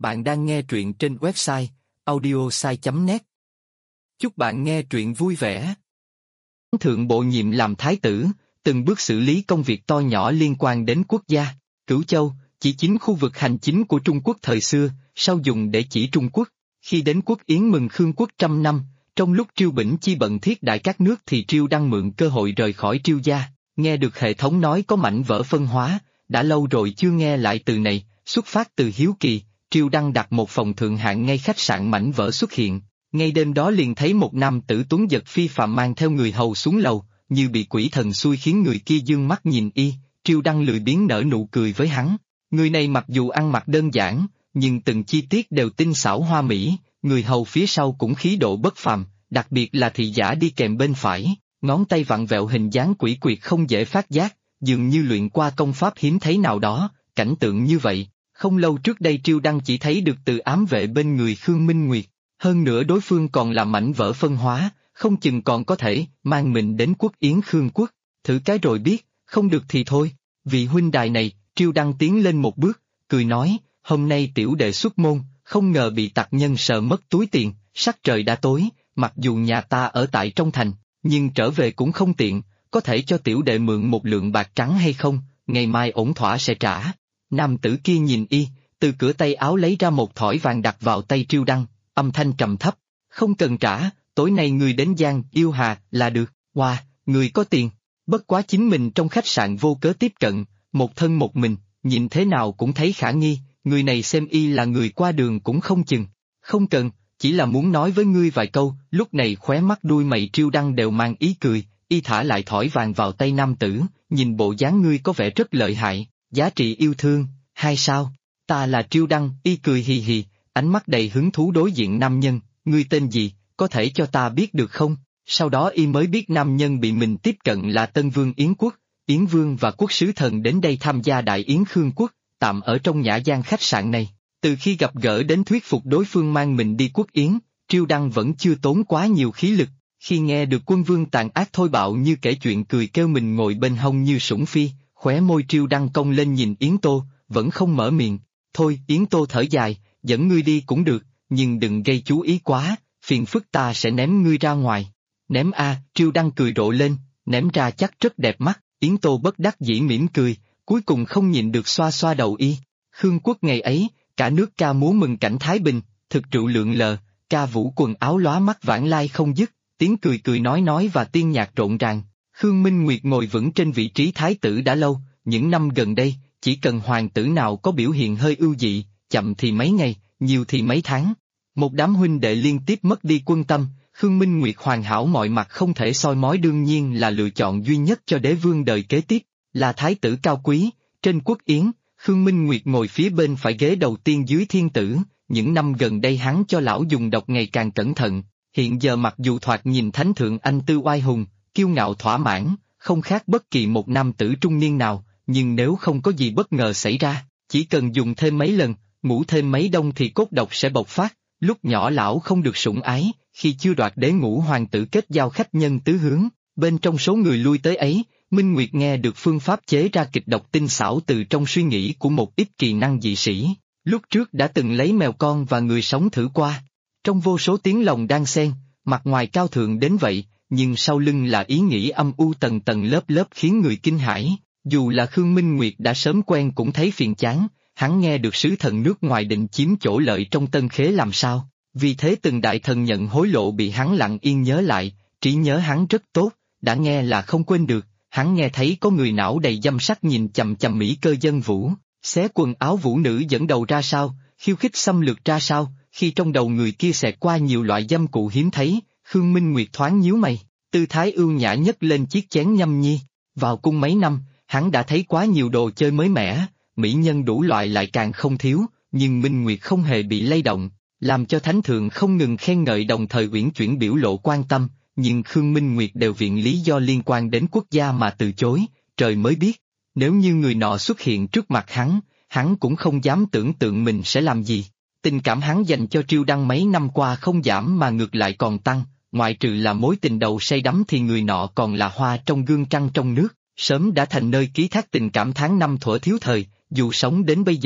Bạn đang nghe truyện trên website audiosai.net. Chúc bạn nghe truyện vui vẻ. Thượng bộ nhiệm làm thái tử, từng bước xử lý công việc to nhỏ liên quan đến quốc gia. Cửu Châu, chỉ chính khu vực hành chính của Trung Quốc thời xưa, sau dùng để chỉ Trung Quốc. Khi đến quốc Yến mừng Khương quốc 100 năm, trong lúc Triêu Bỉnh Chi bận thiết đại các nước thì Triêu Đăng mượn cơ hội rời khỏi Triêu gia, nghe được hệ thống nói có mảnh vỡ phân hóa, đã lâu rồi chưa nghe lại từ này, xuất phát từ hiếu kỳ. Triêu Đăng đặt một phòng thượng hạng ngay khách sạn mảnh vỡ xuất hiện, ngay đêm đó liền thấy một nam tử tuấn giật phi phàm mang theo người hầu xuống lầu, như bị quỷ thần xui khiến người kia dương mắt nhìn y. Triêu Đăng lười biếng nở nụ cười với hắn. Người này mặc dù ăn mặc đơn giản, nhưng từng chi tiết đều tinh xảo hoa mỹ, người hầu phía sau cũng khí độ bất phàm, đặc biệt là thị giả đi kèm bên phải, ngón tay vặn vẹo hình dáng quỷ quyệt không dễ phát giác, dường như luyện qua công pháp hiếm thấy nào đó. Cảnh tượng như vậy, không lâu trước đây Triêu Đăng chỉ thấy được từ ám vệ bên người Khương Minh Nguyệt, hơn nữa đối phương còn là mảnh vỡ phân hóa, không chừng còn có thể mang mình đến quốc Yến Khương quốc, thử cái rồi biết, không được thì thôi. Vị huynh đài này, Triêu Đăng tiến lên một bước, cười nói, hôm nay tiểu đệ xuất môn, không ngờ bị tặc nhân sờ mất túi tiền, sắc trời đã tối, mặc dù nhà ta ở tại trong thành, nhưng trở về cũng không tiện, có thể cho tiểu đệ mượn một lượng bạc trắng hay không, ngày mai ổn thỏa sẽ trả. Nam tử kia nhìn y, từ cửa tay áo lấy ra một thỏi vàng đặt vào tay Triêu Đăng, âm thanh trầm thấp, không cần trả, tối nay người đến Giang Yêu Hà là được. Wow, người có tiền, bất quá chính mình trong khách sạn vô cớ tiếp cận, một thân một mình, nhìn thế nào cũng thấy khả nghi, người này xem y là người qua đường cũng không chừng. Không cần, chỉ là muốn nói với ngươi vài câu. Lúc này khóe mắt đuôi mày Triêu Đăng đều mang ý cười, y thả lại thỏi vàng vào tay nam tử, nhìn bộ dáng ngươi có vẻ rất lợi hại, giá trị yêu thương, hay sao? Ta là Triêu Đăng, y cười hì hì, ánh mắt đầy hứng thú đối diện nam nhân, ngươi tên gì, có thể cho ta biết được không? Sau đó y mới biết nam nhân bị mình tiếp cận là Tân Vương Yến Quốc, Yến Vương và quốc sứ thần đến đây tham gia Đại Yến Khương Quốc, tạm ở trong nhã gian khách sạn này. Từ khi gặp gỡ đến thuyết phục đối phương mang mình đi quốc Yến, Triêu Đăng vẫn chưa tốn quá nhiều khí lực. Khi nghe được quân vương tàn ác thô bạo như kể chuyện cười kêu mình ngồi bên hông như sủng phi, khóe môi Triêu Đăng cong lên nhìn Yến Tô, vẫn không mở miệng. Thôi, Yến Tô thở dài, dẫn ngươi đi cũng được, nhưng đừng gây chú ý quá, phiền phức ta sẽ ném ngươi ra ngoài. Ném a, Triêu Đăng cười rộ lên, ném ra chắc rất đẹp mắt. Yến Tô bất đắc dĩ mỉm cười, cuối cùng không nhịn được xoa xoa đầu y. Khương quốc ngày ấy, cả nước ca múa mừng cảnh thái bình, thực rượu lượn lờ, ca vũ quần áo lóa mắt vãng lai không dứt, tiếng cười cười nói và tiên nhạc rộn ràng. Khương Minh Nguyệt ngồi vững trên vị trí thái tử đã lâu, những năm gần đây, chỉ cần hoàng tử nào có biểu hiện hơi ưu dị, chậm thì mấy ngày, nhiều thì mấy tháng. Một đám huynh đệ liên tiếp mất đi quân tâm, Khương Minh Nguyệt hoàn hảo mọi mặt không thể soi mói, đương nhiên là lựa chọn duy nhất cho đế vương đời kế tiếp, là thái tử cao quý. Trên quốc Yến, Khương Minh Nguyệt ngồi phía bên phải ghế đầu tiên dưới thiên tử, những năm gần đây hắn cho lão dùng độc ngày càng cẩn thận, hiện giờ mặc dù thoạt nhìn thánh thượng anh tư oai hùng, kiêu ngạo thỏa mãn, không khác bất kỳ một nam tử trung niên nào, nhưng nếu không có gì bất ngờ xảy ra, chỉ cần dùng thêm mấy lần, ngủ thêm mấy đông thì cốt độc sẽ bộc phát. Lúc nhỏ lão không được sủng ái, khi chưa đoạt đế ngũ hoàng tử kết giao khách nhân tứ hướng, bên trong số người lui tới ấy, Minh Nguyệt nghe được phương pháp chế ra kịch độc tinh xảo từ trong suy nghĩ của một ít kỳ năng dị sĩ, lúc trước đã từng lấy mèo con và người sống thử qua. Trong vô số tiếng lòng đan xen, mặt ngoài cao thượng đến vậy, nhưng sau lưng là ý nghĩ âm u tầng tầng lớp lớp khiến người kinh hãi. Dù là Khương Minh Nguyệt đã sớm quen cũng thấy phiền chán, hắn nghe được sứ thần nước ngoài định chiếm chỗ lợi trong Tân Khế làm sao, vì thế từng đại thần nhận hối lộ bị hắn lặng yên nhớ lại, trí nhớ hắn rất tốt, đã nghe là không quên được. Hắn nghe thấy có người não đầy dâm sắc nhìn chằm chằm mỹ cơ dân vũ, xé quần áo vũ nữ dẫn đầu ra sao, khiêu khích xâm lược ra sao, khi trong đầu người kia xẹt qua nhiều loại dâm cụ hiếm thấy, Khương Minh Nguyệt thoáng nhíu mày, tư thái ưu nhã nhất lên chiếc chén nhâm nhi. Vào cung mấy năm, hắn đã thấy quá nhiều đồ chơi mới mẻ, mỹ nhân đủ loại lại càng không thiếu, nhưng Minh Nguyệt không hề bị lay động, làm cho thánh thượng không ngừng khen ngợi đồng thời uyển chuyển biểu lộ quan tâm. Nhưng Khương Minh Nguyệt đều viện lý do liên quan đến quốc gia mà từ chối, trời mới biết, nếu như người nọ xuất hiện trước mặt hắn cũng không dám tưởng tượng mình sẽ làm gì. Tình cảm hắn dành cho Triêu Đăng mấy năm qua không giảm mà ngược lại còn tăng, ngoại trừ là mối tình đầu say đắm thì người nọ còn là hoa trong gương trăng trong nước, sớm đã thành nơi ký thác tình cảm tháng năm thuở thiếu thời, dù sống đến bây giờ,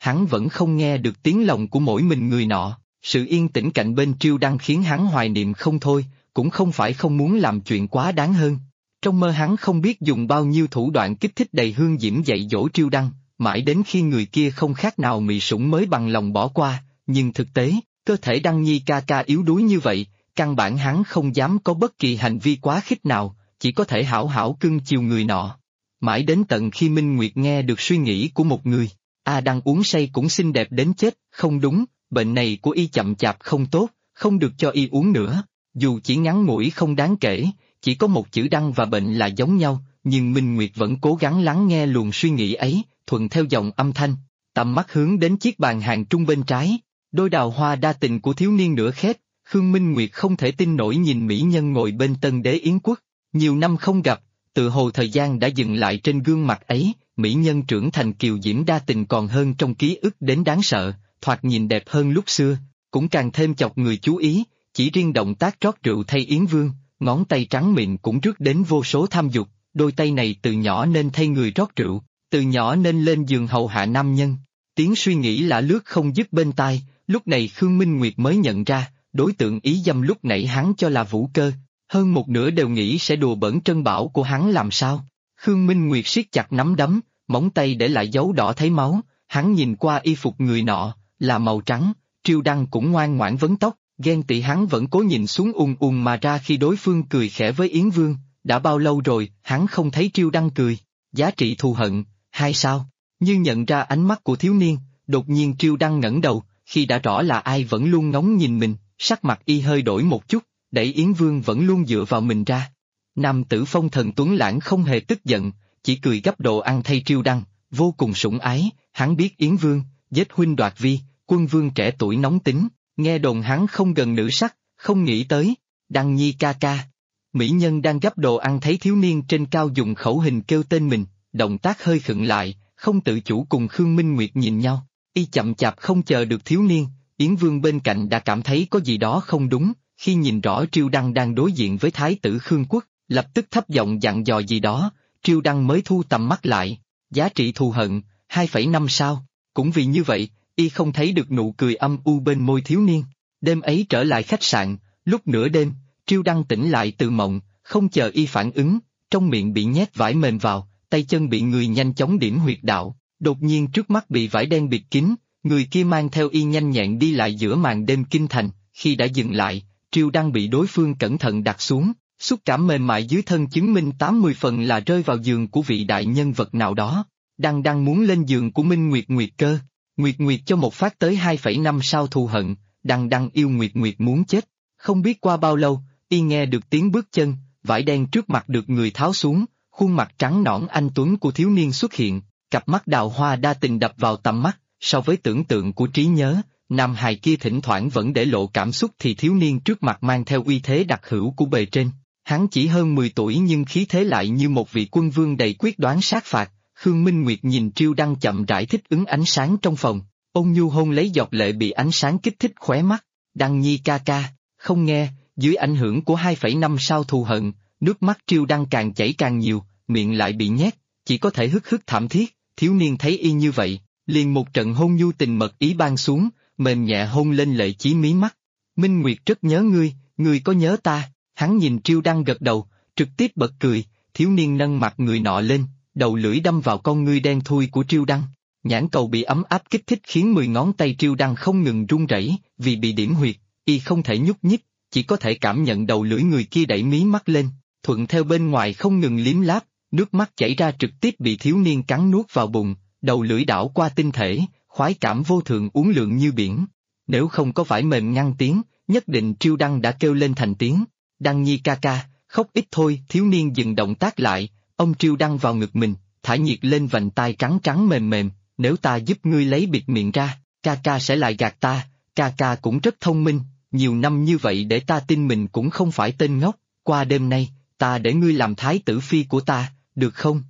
hắn vẫn không nghe được tiếng lòng của mỗi mình người nọ. Sự yên tĩnh cạnh bên Triêu Đăng khiến hắn hoài niệm không thôi, cũng không phải không muốn làm chuyện quá đáng hơn. Trong mơ hắn không biết dùng bao nhiêu thủ đoạn kích thích đầy hương diễm dạy dỗ Triêu Đăng, mãi đến khi người kia không khác nào mị sủng mới bằng lòng bỏ qua, nhưng thực tế, cơ thể Đăng Nhi ca ca yếu đuối như vậy, căn bản hắn không dám có bất kỳ hành vi quá khích nào, chỉ có thể hảo hảo cưng chiều người nọ. Mãi đến tận khi Minh Nguyệt nghe được suy nghĩ của một người, Đăng uống say cũng xinh đẹp đến chết, không đúng, bệnh này của y chậm chạp không tốt, không được cho y uống nữa, dù chỉ ngắn ngủi không đáng kể, chỉ có một chữ Đăng và bệnh là giống nhau, nhưng Minh Nguyệt vẫn cố gắng lắng nghe luồng suy nghĩ ấy, thuận theo dòng âm thanh, tầm mắt hướng đến chiếc bàn hàng trung bên trái, đôi đào hoa đa tình của thiếu niên nửa khép, Khương Minh Nguyệt không thể tin nổi nhìn mỹ nhân ngồi bên tân đế yến quốc, nhiều năm không gặp, tự hồ thời gian đã dừng lại trên gương mặt ấy, mỹ nhân trưởng thành kiều diễm đa tình còn hơn trong ký ức đến đáng sợ, thoạt nhìn đẹp hơn lúc xưa, cũng càng thêm chọc người chú ý, chỉ riêng động tác rót rượu thay Yến Vương, ngón tay trắng mịn cũng rước đến vô số tham dục, đôi tay này từ nhỏ nên thay người rót rượu, từ nhỏ nên lên giường hầu hạ nam nhân. Tiếng suy nghĩ lả lướt không dứt bên tai, lúc này Khương Minh Nguyệt mới nhận ra, đối tượng ý dâm lúc nãy hắn cho là Vũ Cơ, hơn một nửa đều nghĩ sẽ đùa bỡn trân bảo của hắn làm sao. Khương Minh Nguyệt siết chặt nắm đấm, móng tay để lại dấu đỏ thấy máu, hắn nhìn qua y phục người nọ, là màu trắng, Triêu Đăng cũng ngoan ngoãn vấn tóc, ghen tị hắn vẫn cố nhìn xuống mà ra khi đối phương cười khẽ với Yến Vương, đã bao lâu rồi, hắn không thấy Triêu Đăng cười, giá trị thù hận, hay sao? Như nhận ra ánh mắt của thiếu niên, đột nhiên Triêu Đăng ngẩng đầu, khi đã rõ là ai vẫn luôn ngóng nhìn mình, sắc mặt y hơi đổi một chút, đẩy Yến Vương vẫn luôn dựa vào mình ra. Nam tử phong thần tuấn lãng không hề tức giận, chỉ cười gấp đồ ăn thay Triêu Đăng, vô cùng sủng ái, hắn biết Yến Vương, giết huynh đoạt vi, quân vương trẻ tuổi nóng tính, nghe đồn hắn không gần nữ sắc, không nghĩ tới, Đăng Nhi ca ca. Mỹ nhân đang gấp đồ ăn thấy thiếu niên trên cao dùng khẩu hình kêu tên mình, động tác hơi khựng lại, không tự chủ cùng Khương Minh Nguyệt nhìn nhau, y chậm chạp không chờ được thiếu niên, Yến Vương bên cạnh đã cảm thấy có gì đó không đúng, khi nhìn rõ Triêu Đăng đang đối diện với Thái tử Khương Quốc, lập tức thấp giọng dặn dò gì đó, Triêu Đăng mới thu tầm mắt lại, giá trị thù hận, 2,5 sao, cũng vì như vậy, y không thấy được nụ cười âm u bên môi thiếu niên. Đêm ấy trở lại khách sạn, lúc nửa đêm, Triêu Đăng tỉnh lại từ mộng, không chờ y phản ứng, trong miệng bị nhét vải mềm vào, tay chân bị người nhanh chóng điểm huyệt đạo, đột nhiên trước mắt bị vải đen bịt kín, người kia mang theo y nhanh nhẹn đi lại giữa màn đêm kinh thành, khi đã dừng lại, Triêu Đăng bị đối phương cẩn thận đặt xuống, xúc cảm mềm mại dưới thân chứng minh 80 phần là rơi vào giường của vị đại nhân vật nào đó. Đăng muốn lên giường của Minh Nguyệt Nguyệt Cơ, Nguyệt cho một phát tới 2,5 sao thù hận, Đăng yêu Nguyệt muốn chết. Không biết qua bao lâu, y nghe được tiếng bước chân, vải đen trước mặt được người tháo xuống, khuôn mặt trắng nõn anh tuấn của thiếu niên xuất hiện, cặp mắt đào hoa đa tình đập vào tầm mắt, so với tưởng tượng của trí nhớ, nam hài kia thỉnh thoảng vẫn để lộ cảm xúc thì thiếu niên trước mặt mang theo uy thế đặc hữu của bề trên. Hắn chỉ hơn 10 tuổi nhưng khí thế lại như một vị quân vương đầy quyết đoán sát phạt. Khương Minh Nguyệt nhìn Triêu Đăng chậm rãi thích ứng ánh sáng trong phòng, ôn nhu hôn lấy giọt lệ bị ánh sáng kích thích khóe mắt, Đăng Nhi ca ca, không nghe, dưới ảnh hưởng của 2,5 sao thù hận, nước mắt Triêu Đăng càng chảy càng nhiều, miệng lại bị nhét, chỉ có thể hức thảm thiết, thiếu niên thấy y như vậy, liền một trận hôn nhu tình mật ý ban xuống, mềm nhẹ hôn lên lệ chí mí mắt. Minh Nguyệt rất nhớ ngươi có nhớ ta, hắn nhìn Triêu Đăng gật đầu, trực tiếp bật cười, thiếu niên nâng mặt người nọ lên, đầu lưỡi đâm vào con ngươi đen thui của Triêu Đăng, nhãn cầu bị ấm áp kích thích khiến 10 ngón tay Triêu Đăng không ngừng run rẩy, vì bị điểm huyệt, y không thể nhúc nhích, chỉ có thể cảm nhận đầu lưỡi người kia đẩy mí mắt lên, thuận theo bên ngoài không ngừng liếm láp, nước mắt chảy ra trực tiếp bị thiếu niên cắn nuốt vào bụng, đầu lưỡi đảo qua tinh thể, khoái cảm vô thượng uốn lượn như biển. Nếu không có vải mềm ngăn tiếng, nhất định Triêu Đăng đã kêu lên thành tiếng, Đăng Nhi ca ca, khóc ít thôi. Thiếu niên dừng động tác lại, ông Triêu Đăng vào ngực mình, thả nhiệt lên vành tai trắng mềm mềm, nếu ta giúp ngươi lấy bịt miệng ra, ca ca sẽ lại gạt ta, ca ca cũng rất thông minh, nhiều năm như vậy để ta tin mình cũng không phải tên ngốc, qua đêm nay, ta để ngươi làm thái tử phi của ta, được không?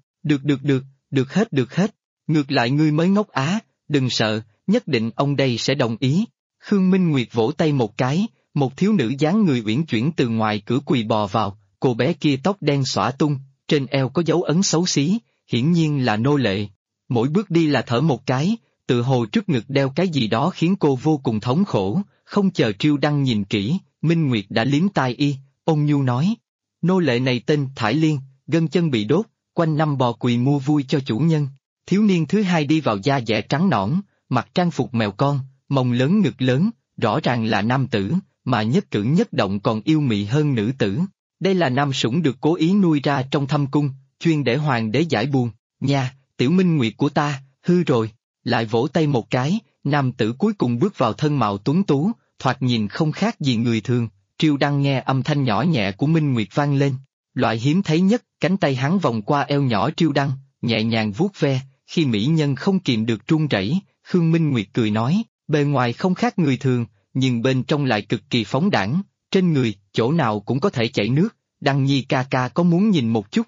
Được hết, ngược lại ngươi mới ngốc á, đừng sợ, nhất định ông đây sẽ đồng ý. Khương Minh Nguyệt vỗ tay một cái, một thiếu nữ dáng người uyển chuyển từ ngoài cửa quỳ bò vào, cô bé kia tóc đen xõa tung, trên eo có dấu ấn xấu xí, hiển nhiên là nô lệ. Mỗi bước đi là thở một cái, tự hồ trước ngực đeo cái gì đó khiến cô vô cùng thống khổ, không chờ Triêu Đăng nhìn kỹ, Minh Nguyệt đã liếm tai y, ôn nhu nói. Nô lệ này tên Thải Liên, gân chân bị đốt, quanh năm bò quỳ mua vui cho chủ nhân. Thiếu niên thứ hai đi vào da dẻ trắng nõn, mặc trang phục mèo con, mông lớn ngực lớn, rõ ràng là nam tử, mà nhất cử nhất động còn yêu mị hơn nữ tử. Đây là nam sủng được cố ý nuôi ra trong thâm cung, chuyên để hoàng đế giải buồn. Nha, tiểu Minh Nguyệt của ta, hư rồi. Lại vỗ tay một cái, nam tử cuối cùng bước vào thân mạo tuấn tú, thoạt nhìn không khác gì người thường. Triêu Đăng nghe âm thanh nhỏ nhẹ của Minh Nguyệt vang lên. Loại hiếm thấy nhất, cánh tay hắn vòng qua eo nhỏ Triêu Đăng, nhẹ nhàng vuốt ve, khi mỹ nhân không kìm được run rẩy, Khương Minh Nguyệt cười nói, bề ngoài không khác người thường, nhưng bên trong lại cực kỳ phóng đãng, trên người, chỗ nào cũng có thể chảy nước, Đăng Nhi ca ca có muốn nhìn một chút,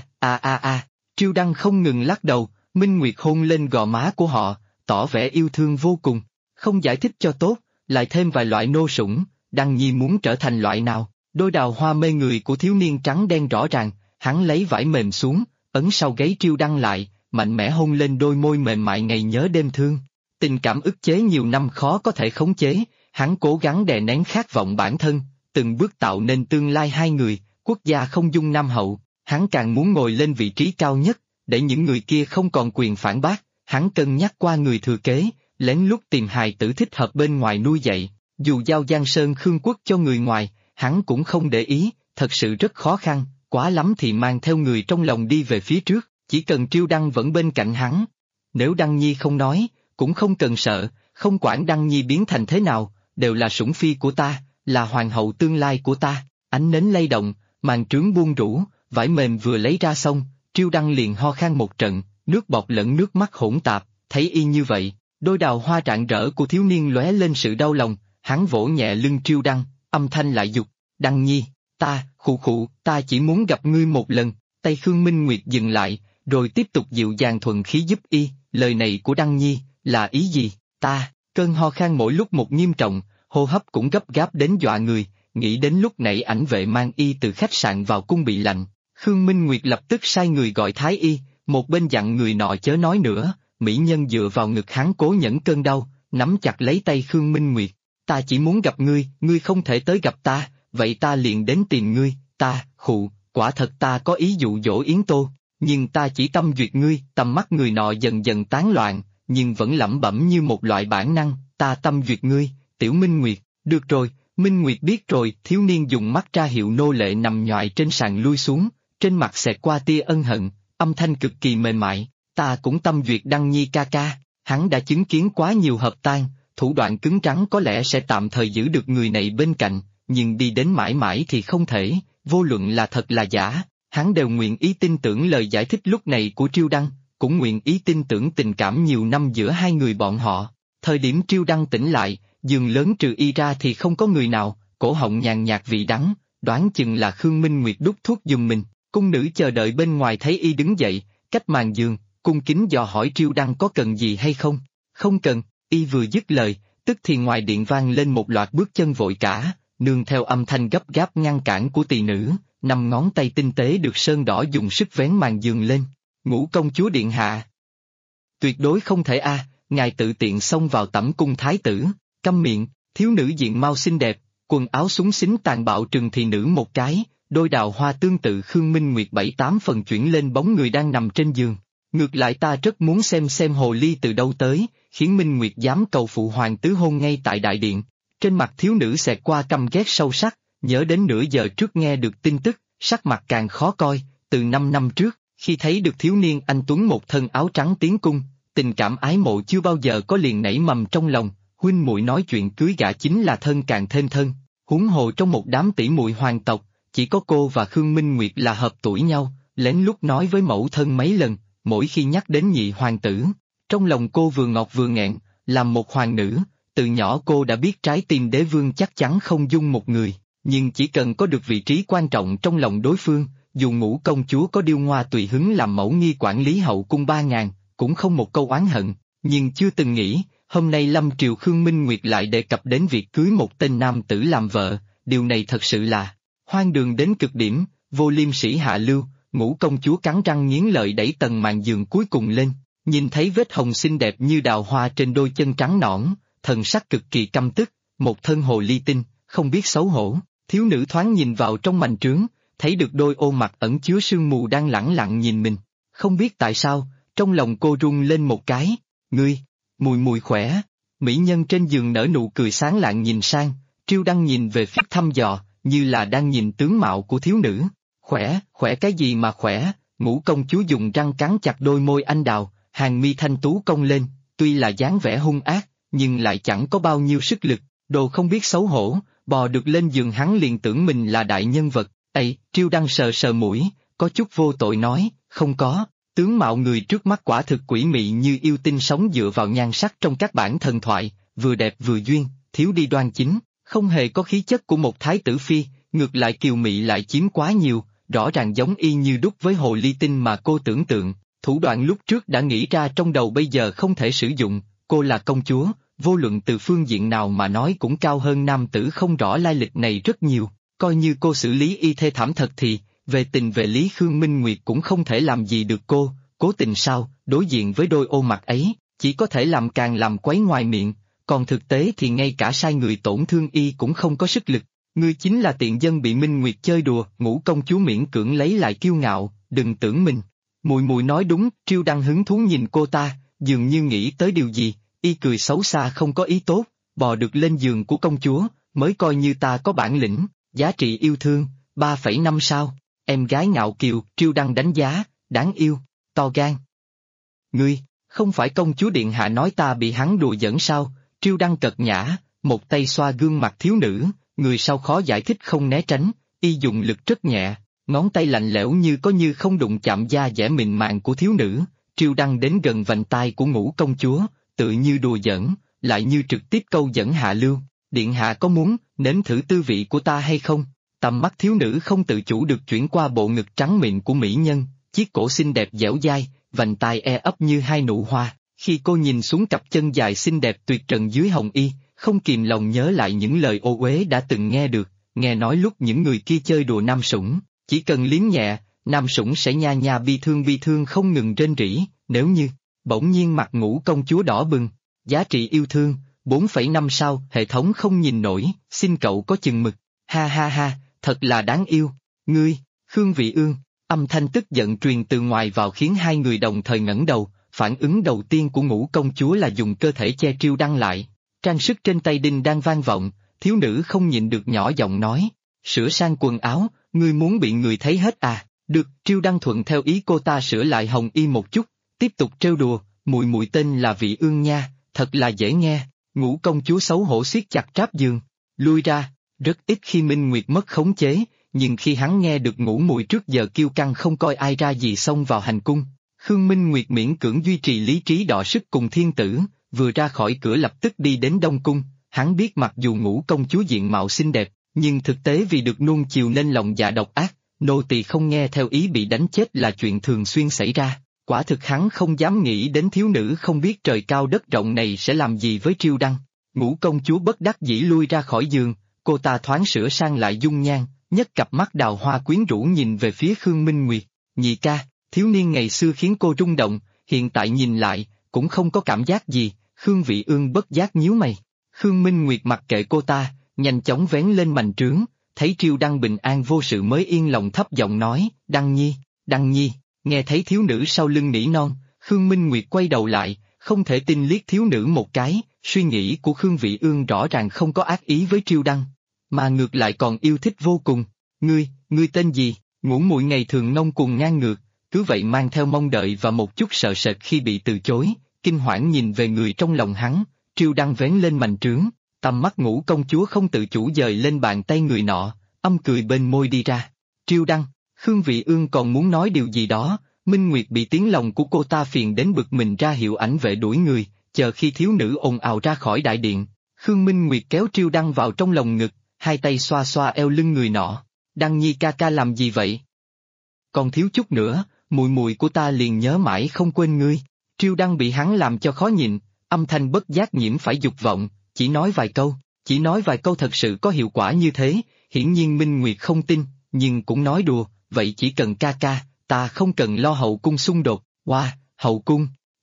Triêu Đăng không ngừng lắc đầu, Minh Nguyệt hôn lên gò má của họ, tỏ vẻ yêu thương vô cùng, không giải thích cho tốt, lại thêm vài loại nô sủng, Đăng Nhi muốn trở thành loại nào, đôi đào hoa mê người của thiếu niên trắng đen rõ ràng, hắn lấy vải mềm xuống, ấn sau gáy Triêu Đăng lại, mạnh mẽ hôn lên đôi môi mềm mại ngày nhớ đêm thương. Tình cảm ức chế nhiều năm khó có thể khống chế, hắn cố gắng đè nén khát vọng bản thân, từng bước tạo nên tương lai hai người, quốc gia không dung nam hậu, hắn càng muốn ngồi lên vị trí cao nhất, để những người kia không còn quyền phản bác, hắn cân nhắc qua người thừa kế, lén lút tìm hài tử thích hợp bên ngoài nuôi dạy, dù giao Giang Sơn Khương Quốc cho người ngoài, hắn cũng không để ý, thật sự rất khó khăn, quá lắm thì mang theo người trong lòng đi về phía trước, chỉ cần Triêu Đăng vẫn bên cạnh hắn. Nếu Đăng Nhi không nói, cũng không cần sợ, không quản Đăng Nhi biến thành thế nào, đều là sủng phi của ta, là hoàng hậu tương lai của ta. Ánh nến lay động, màn trướng buông rũ, vải mềm vừa lấy ra xong, Triêu Đăng liền ho khan một trận, nước bọt lẫn nước mắt hỗn tạp, thấy y như vậy, đôi đào hoa rạng rỡ của thiếu niên lóe lên sự đau lòng, hắn vỗ nhẹ lưng Triêu Đăng, âm thanh lại dục, Đăng Nhi, ta chỉ muốn gặp ngươi một lần, tay Khương Minh Nguyệt dừng lại, rồi tiếp tục dịu dàng thuần khí giúp y, lời này của Đăng Nhi, là ý gì, cơn ho khan mỗi lúc một nghiêm trọng, hô hấp cũng gấp gáp đến dọa người, nghĩ đến lúc nãy ảnh vệ mang y từ khách sạn vào cung bị lạnh, Khương Minh Nguyệt lập tức sai người gọi thái y, một bên dặn người nọ chớ nói nữa, mỹ nhân dựa vào ngực hắn cố nhẫn cơn đau, nắm chặt lấy tay Khương Minh Nguyệt, ta chỉ muốn gặp ngươi, ngươi không thể tới gặp ta, vậy ta liền đến tìm ngươi, quả thật ta có ý dụ dỗ Yến Tô, nhưng ta chỉ tâm duyệt ngươi, tầm mắt người nọ dần dần tán loạn, nhưng vẫn lẩm bẩm như một loại bản năng, ta tâm duyệt ngươi, tiểu Minh Nguyệt, được rồi, Minh Nguyệt biết rồi, thiếu niên dùng mắt ra hiệu nô lệ nằm nhoài trên sàn lui xuống, trên mặt xẹt qua tia ân hận, âm thanh cực kỳ mềm mại, ta cũng tâm duyệt Đăng Nhi ca ca, hắn đã chứng kiến quá nhiều hợp tan, thủ đoạn cứng rắn có lẽ sẽ tạm thời giữ được người này bên cạnh, nhưng đi đến mãi mãi thì không thể, vô luận là thật là giả, hắn đều nguyện ý tin tưởng lời giải thích lúc này của Triêu Đăng, cũng nguyện ý tin tưởng tình cảm nhiều năm giữa hai người bọn họ. Thời điểm Triêu Đăng tỉnh lại, giường lớn trừ y ra thì không có người nào, cổ họng nhàn nhạt vị đắng, đoán chừng là Khương Minh Nguyệt đút thuốc giùm mình. Cung nữ chờ đợi bên ngoài thấy y đứng dậy, cách màn giường, cung kính dò hỏi Triêu Đăng có cần gì hay không. Không cần, y vừa dứt lời, tức thì ngoài điện vang lên một loạt bước chân vội cả, nương theo âm thanh gấp gáp ngăn cản của tỳ nữ, 5 ngón tay tinh tế được sơn đỏ dùng sức vén màn giường lên. Ngũ công chúa điện hạ. Tuyệt đối không thể ngài tự tiện xông vào tẩm cung thái tử, câm miệng, thiếu nữ diện mạo xinh đẹp, quần áo súng xính tàn bạo trừng thị nữ một cái, đôi đào hoa tương tự Khương Minh Nguyệt 7-8 phần chuyển lên bóng người đang nằm trên giường. Ngược lại ta rất muốn xem hồ ly từ đâu tới, khiến Minh Nguyệt dám cầu phụ hoàng tứ hôn ngay tại đại điện. Trên mặt thiếu nữ xẹt qua căm ghét sâu sắc, nhớ đến nửa giờ trước nghe được tin tức, sắc mặt càng khó coi, từ 5 năm trước, khi thấy được thiếu niên anh tuấn một thân áo trắng tiến cung, tình cảm ái mộ chưa bao giờ có liền nảy mầm trong lòng, huynh muội nói chuyện cưới gả chính là thân càng thêm thân, huống hồ trong một đám tỷ muội hoàng tộc, chỉ có cô và Khương Minh Nguyệt là hợp tuổi nhau, lén lút nói với mẫu thân mấy lần, mỗi khi nhắc đến nhị hoàng tử, trong lòng cô vừa ngọt vừa nghẹn, làm một hoàng nữ, từ nhỏ cô đã biết trái tim đế vương chắc chắn không dung một người, nhưng chỉ cần có được vị trí quan trọng trong lòng đối phương, dù Ngũ công chúa có điêu ngoa tùy hứng làm mẫu nghi quản lý hậu cung 3.000, cũng không một câu oán hận, nhưng chưa từng nghĩ, hôm nay Lâm Triều Khương Minh Nguyệt lại đề cập đến việc cưới một tên nam tử làm vợ, điều này thật sự là hoang đường đến cực điểm, vô liêm sỉ hạ lưu. Ngũ công chúa cắn răng nghiến lợi đẩy tầng màn giường cuối cùng lên, nhìn thấy vết hồng xinh đẹp như đào hoa trên đôi chân trắng nõn, thần sắc cực kỳ căm tức, một thân hồ ly tinh, không biết xấu hổ, thiếu nữ thoáng nhìn vào trong mành trướng, thấy được đôi ô mặt ẩn chứa sương mù đang lẳng lặng nhìn mình, không biết tại sao, trong lòng cô rung lên một cái, ngươi, mùi mùi khỏe, mỹ nhân trên giường nở nụ cười sáng lạng nhìn sang, Triêu Đăng nhìn về phía thăm dò, như là đang nhìn tướng mạo của thiếu nữ, khỏe, khỏe cái gì mà khỏe, Ngũ công chúa dùng răng cắn chặt đôi môi anh đào, hàng mi thanh tú cong lên, tuy là dáng vẻ hung ác, nhưng lại chẳng có bao nhiêu sức lực, đồ không biết xấu hổ, bò được lên giường hắn liền tưởng mình là đại nhân vật, ấy, Triêu Đăng sờ sờ mũi, có chút vô tội nói, không có, tướng mạo người trước mắt quả thực quỷ mị như yêu tinh sống dựa vào nhan sắc trong các bản thần thoại, vừa đẹp vừa duyên, thiếu đi đoan chính, không hề có khí chất của một thái tử phi, ngược lại kiều mị lại chiếm quá nhiều, rõ ràng giống y như đúc với hồ ly tinh mà cô tưởng tượng, thủ đoạn lúc trước đã nghĩ ra trong đầu bây giờ không thể sử dụng, cô là công chúa, vô luận từ phương diện nào mà nói cũng cao hơn nam tử không rõ lai lịch này rất nhiều, coi như cô xử lý y thê thảm thật thì, về tình về lý Khương Minh Nguyệt cũng không thể làm gì được cô, cố tình sao, đối diện với đôi ô mặt ấy, chỉ có thể làm càng làm quấy ngoài miệng, còn thực tế thì ngay cả sai người tổn thương y cũng không có sức lực. Ngươi chính là tiện dân bị Minh Nguyệt chơi đùa, Ngũ công chúa miễn cưỡng lấy lại kiêu ngạo, đừng tưởng mình. Mùi mùi nói đúng, Triêu Đăng hứng thú nhìn cô ta, dường như nghĩ tới điều gì, y cười xấu xa không có ý tốt, bò được lên giường của công chúa, mới coi như ta có bản lĩnh, giá trị yêu thương, 3,5 sao, em gái ngạo kiều, Triêu Đăng đánh giá, đáng yêu, to gan. Ngươi, không phải công chúa điện hạ nói ta bị hắn đùa giỡn sao, Triêu Đăng cợt nhã, một tay xoa gương mặt thiếu nữ. Người sau khó giải thích không né tránh, y dùng lực rất nhẹ, ngón tay lạnh lẽo như có như không đụng chạm da dẻ mịn màng của thiếu nữ, Triêu Đăng đến gần vành tai của Ngũ công chúa, tự như đùa giỡn, lại như trực tiếp câu dẫn hạ lưu, điện hạ có muốn nếm thử tư vị của ta hay không? Tầm mắt thiếu nữ không tự chủ được chuyển qua bộ ngực trắng mịn của mỹ nhân, chiếc cổ xinh đẹp dẻo dai, vành tai e ấp như hai nụ hoa, khi cô nhìn xuống cặp chân dài xinh đẹp tuyệt trần dưới hồng y, không kìm lòng nhớ lại những lời ô uế đã từng nghe được, nghe nói lúc những người kia chơi đùa nam sủng, chỉ cần liếm nhẹ, nam sủng sẽ nha nha bi thương không ngừng rên rỉ, nếu như, bỗng nhiên mặt Ngũ công chúa đỏ bừng, giá trị yêu thương, 4,5 sao, hệ thống không nhìn nổi, xin cậu có chừng mực, ha ha ha, thật là đáng yêu, ngươi, Khương Vị Ương, âm thanh tức giận truyền từ ngoài vào khiến hai người đồng thời ngẩng đầu, phản ứng đầu tiên của Ngũ công chúa là dùng cơ thể che Triêu Đăng lại. Trang sức trên tay đinh đang vang vọng, thiếu nữ không nhịn được nhỏ giọng nói, sửa sang quần áo, ngươi muốn bị người thấy hết à, được, Triêu Đăng thuận theo ý cô ta sửa lại hồng y một chút, tiếp tục trêu đùa, mùi mùi tên là Vị Ương nha, thật là dễ nghe, Ngũ công chúa xấu hổ siết chặt tráp giường, lui ra, rất ít khi Minh Nguyệt mất khống chế, nhưng khi hắn nghe được Ngũ mùi trước giờ kiêu căng không coi ai ra gì xông vào hành cung, Khương Minh Nguyệt miễn cưỡng duy trì lý trí đọ sức cùng thiên tử. Vừa ra khỏi cửa lập tức đi đến Đông Cung, hắn biết mặc dù Ngũ công chúa diện mạo xinh đẹp, nhưng thực tế vì được nuông chiều nên lòng dạ độc ác, nô tỳ không nghe theo ý bị đánh chết là chuyện thường xuyên xảy ra, quả thực hắn không dám nghĩ đến thiếu nữ không biết trời cao đất rộng này sẽ làm gì với Triêu Đăng. Ngũ công chúa bất đắc dĩ lui ra khỏi giường, cô ta thoáng sửa sang lại dung nhan, nhấc cặp mắt đào hoa quyến rũ nhìn về phía Khương Minh Nguyệt, nhị ca, thiếu niên ngày xưa khiến cô rung động, hiện tại nhìn lại, cũng không có cảm giác gì. Khương Vị Ương bất giác nhíu mày. Khương Minh Nguyệt mặc kệ cô ta, nhanh chóng vén lên mành trướng, thấy Triêu Đăng bình an vô sự mới yên lòng thấp giọng nói, Đăng Nhi, nghe thấy thiếu nữ sau lưng nỉ non, Khương Minh Nguyệt quay đầu lại, không thể tin liếc thiếu nữ một cái, suy nghĩ của Khương Vị Ương rõ ràng không có ác ý với Triêu Đăng, mà ngược lại còn yêu thích vô cùng, ngươi tên gì, Ngũ muội ngày thường ngông cuồng ngang ngược, cứ vậy mang theo mong đợi và một chút sợ sệt khi bị từ chối. Kinh hoảng nhìn về người trong lòng hắn, Triêu Đăng vén lên mành trướng, tầm mắt Ngũ công chúa không tự chủ dời lên bàn tay người nọ, âm cười bên môi đi ra. Triêu Đăng, Khương Vị Ương còn muốn nói điều gì đó, Minh Nguyệt bị tiếng lòng của cô ta phiền đến bực mình ra hiệu ảnh vệ đuổi người, chờ khi thiếu nữ ồn ào ra khỏi đại điện, Khương Minh Nguyệt kéo Triêu Đăng vào trong lòng ngực, hai tay xoa xoa eo lưng người nọ, Đăng Nhi ca ca làm gì vậy? Còn thiếu chút nữa, mùi mùi của ta liền nhớ mãi không quên ngươi. Triêu Đăng bị hắn làm cho khó nhịn, âm thanh bất giác nhiễm phải dục vọng, chỉ nói vài câu thật sự có hiệu quả như thế, hiển nhiên Minh Nguyệt không tin, nhưng cũng nói đùa, vậy chỉ cần ca ca, ta không cần lo hậu cung xung đột, hậu cung,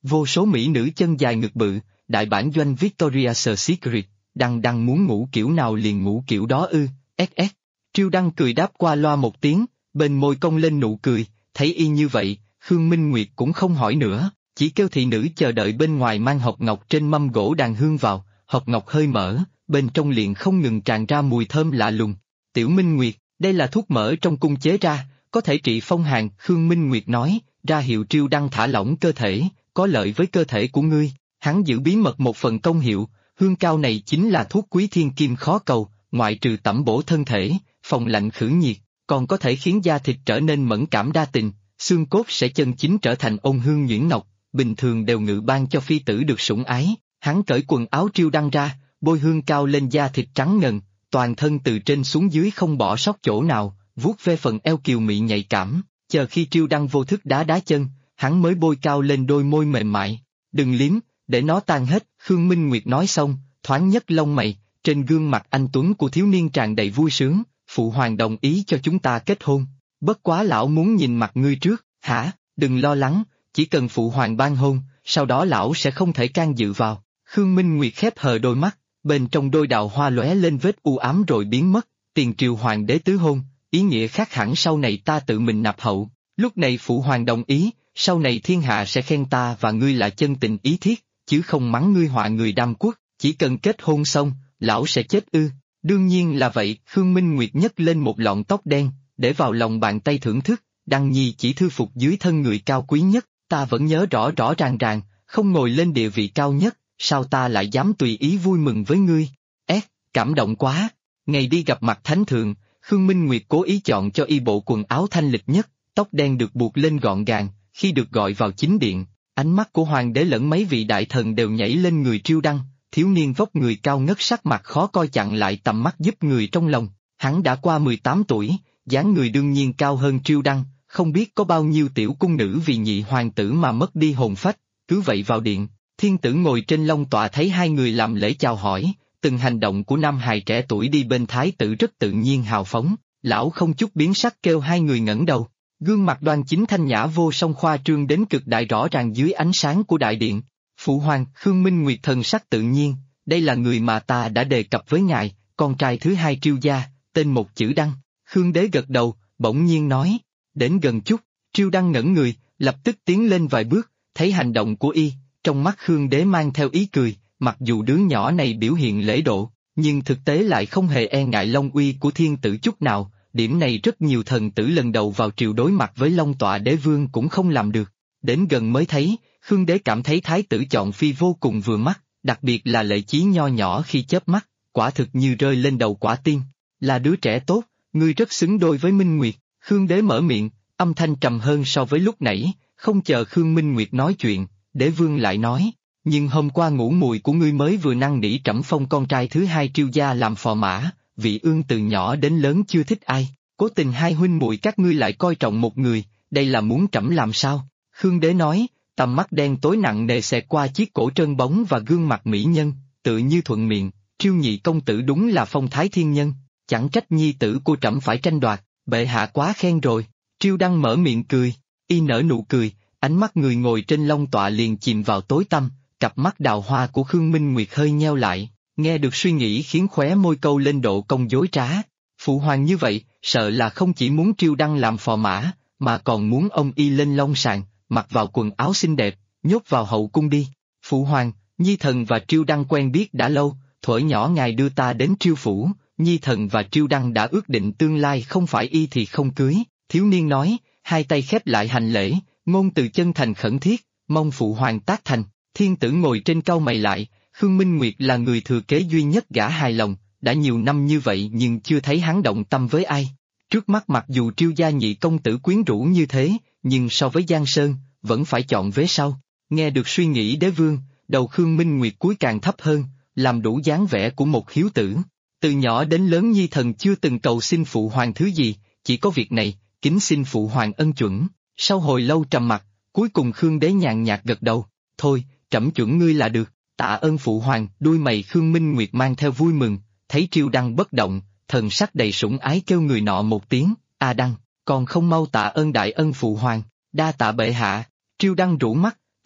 Vô số mỹ nữ chân dài ngực bự, đại bản doanh Victoria's Secret, Đăng muốn ngủ kiểu nào liền ngủ kiểu đó ư, SS. Triêu Đăng cười đáp qua loa một tiếng, bên môi cong lên nụ cười, thấy y như vậy, Khương Minh Nguyệt cũng không hỏi nữa, chỉ kêu thị nữ chờ đợi bên ngoài mang hộp ngọc trên mâm gỗ đàn hương vào, hộp ngọc hơi mở, bên trong liền không ngừng tràn ra mùi thơm lạ lùng. Tiểu Minh Nguyệt, đây là thuốc mỡ trong cung chế ra, có thể trị phong hàn, Khương Minh Nguyệt nói, ra hiệu Triêu Đăng thả lỏng cơ thể, có lợi với cơ thể của ngươi. Hắn giữ bí mật một phần công hiệu, hương cao này chính là thuốc quý thiên kim khó cầu, ngoại trừ tẩm bổ thân thể, phòng lạnh khử nhiệt, còn có thể khiến da thịt trở nên mẫn cảm đa tình, xương cốt sẽ chân chính trở thành ôn hương nhuyễn ngọc, bình thường đều ngự ban cho phi tử được sủng ái. Hắn cởi quần áo Triêu Đăng ra, bôi hương cao lên da thịt trắng ngần, toàn thân từ trên xuống dưới không bỏ sót chỗ nào, vuốt ve phần eo kiều mị nhạy cảm, chờ khi Triêu Đăng vô thức đá chân, hắn mới bôi cao lên đôi môi mềm mại. Đừng liếm, để nó tan hết, Khương Minh Nguyệt nói xong, thoáng nhấc lông mày, trên gương mặt anh tuấn của thiếu niên tràn đầy vui sướng, phụ hoàng đồng ý cho chúng ta kết hôn. Bất quá lão muốn nhìn mặt ngươi trước, hả, đừng lo lắng, chỉ cần phụ hoàng ban hôn, sau đó lão sẽ không thể can dự vào. Khương Minh Nguyệt khép hờ đôi mắt, bên trong đôi đào hoa lóe lên vết u ám rồi biến mất, tiền triều hoàng đế tứ hôn, ý nghĩa khác hẳn sau này ta tự mình nạp hậu, lúc này phụ hoàng đồng ý, sau này thiên hạ sẽ khen ta và ngươi là chân tình ý thiết, chứ không mắng ngươi họa người đam quốc, chỉ cần kết hôn xong, lão sẽ chết ư. Đương nhiên là vậy, Khương Minh Nguyệt nhấc lên một lọn tóc đen, để vào lòng bàn tay thưởng thức, Đăng Nhi chỉ thư phục dưới thân người cao quý nhất, ta vẫn nhớ rõ rõ ràng, không ngồi lên địa vị cao nhất, sao ta lại dám tùy ý vui mừng với ngươi? Cảm động quá. Ngày đi gặp mặt thánh thượng, Khương Minh Nguyệt cố ý chọn cho y bộ quần áo thanh lịch nhất, tóc đen được buộc lên gọn gàng, khi được gọi vào chính điện, ánh mắt của hoàng đế lẫn mấy vị đại thần đều nhảy lên người Triêu Đăng, thiếu niên vóc người cao ngất sắc mặt khó coi chặn lại tầm mắt giúp người trong lòng, hắn đã qua 18 tuổi, dáng người đương nhiên cao hơn Triêu Đăng, không biết có bao nhiêu tiểu cung nữ vì nhị hoàng tử mà mất đi hồn phách, cứ vậy vào điện, thiên tử ngồi trên long tọa thấy hai người làm lễ chào hỏi, từng hành động của nam hài trẻ tuổi đi bên thái tử rất tự nhiên hào phóng, lão không chút biến sắc kêu hai người ngẩng đầu. Gương mặt đoan chính thanh nhã vô song khoa trương đến cực đại rõ ràng dưới ánh sáng của đại điện. Phụ hoàng, Khương Minh Nguyệt thần sắc tự nhiên, đây là người mà ta đã đề cập với ngài, con trai thứ hai Triêu gia, tên một chữ Đăng. Khương đế gật đầu, bỗng nhiên nói, đến gần chút, Triêu Đăng ngẩn người, lập tức tiến lên vài bước, thấy hành động của y, trong mắt Khương đế mang theo ý cười, mặc dù đứa nhỏ này biểu hiện lễ độ, nhưng thực tế lại không hề e ngại long uy của thiên tử chút nào. Điểm này rất nhiều thần tử lần đầu vào triều đối mặt với long tọa đế vương cũng không làm được. Đến gần mới thấy, Khương đế cảm thấy thái tử chọn phi vô cùng vừa mắt, đặc biệt là Lệ Chí nho nhỏ khi chớp mắt, quả thực như rơi lên đầu quả tiên. Là đứa trẻ tốt, ngươi rất xứng đôi với Minh Nguyệt. Khương đế mở miệng, âm thanh trầm hơn so với lúc nãy, không chờ Khương Minh Nguyệt nói chuyện, đế vương lại nói, nhưng hôm qua ngủ mùi của ngươi mới vừa năn nỉ trẫm phong con trai thứ hai Triêu gia làm phò mã. Vị ương từ nhỏ đến lớn chưa thích ai, cố tình hai huynh muội các ngươi lại coi trọng một người, đây là muốn trẫm làm sao? Khương đế nói, tầm mắt đen tối nặng nề xẹt qua chiếc cổ trơn bóng và gương mặt mỹ nhân, tự như thuận miệng, Triêu nhị công tử đúng là phong thái thiên nhân, chẳng trách nhi tử của trẫm phải tranh đoạt, bệ hạ quá khen rồi. Triêu Đăng mở miệng cười, y nở nụ cười, ánh mắt người ngồi trên long tọa liền chìm vào tối tăm, cặp mắt đào hoa của Khương Minh Nguyệt hơi nheo lại. Nghe được suy nghĩ khiến khóe môi câu lên độ cong dối trá. Phụ hoàng như vậy, sợ là không chỉ muốn Triêu Đăng làm phò mã, mà còn muốn ông y lên long sàng, mặc vào quần áo xinh đẹp, nhốt vào hậu cung đi. Phụ hoàng, Nhi thần và Triêu Đăng quen biết đã lâu, thuở nhỏ ngài đưa ta đến Triêu phủ, Nhi thần và Triêu Đăng đã ước định tương lai không phải y thì không cưới. Thiếu niên nói, hai tay khép lại hành lễ, ngôn từ chân thành khẩn thiết, mong phụ hoàng tác thành. Thiên tử ngồi trên cau mày lại. Khương Minh Nguyệt là người thừa kế duy nhất gã hài lòng, đã nhiều năm như vậy nhưng chưa thấy hắn động tâm với ai. Trước mắt mặc dù Triêu gia nhị công tử quyến rũ như thế, nhưng so với Giang Sơn, vẫn phải chọn vế sau. Nghe được suy nghĩ đế vương, đầu Khương Minh Nguyệt cúi càng thấp hơn, làm đủ dáng vẻ của một hiếu tử. Từ nhỏ đến lớn Nhi thần chưa từng cầu xin phụ hoàng thứ gì, chỉ có việc này, kính xin phụ hoàng ân chuẩn. Sau hồi lâu trầm mặc, cuối cùng Khương đế nhàn nhạt gật đầu, thôi, trẫm chuẩn ngươi là được. Tạ ơn phụ hoàng, đuôi mày Khương Minh Nguyệt mang theo vui mừng, thấy Triêu Đăng bất động, thần sắc đầy sủng ái kêu người nọ một tiếng, Đăng, còn không mau tạ ơn đại ân phụ hoàng, đa tạ bệ hạ. Triêu Đăng rũ mắt,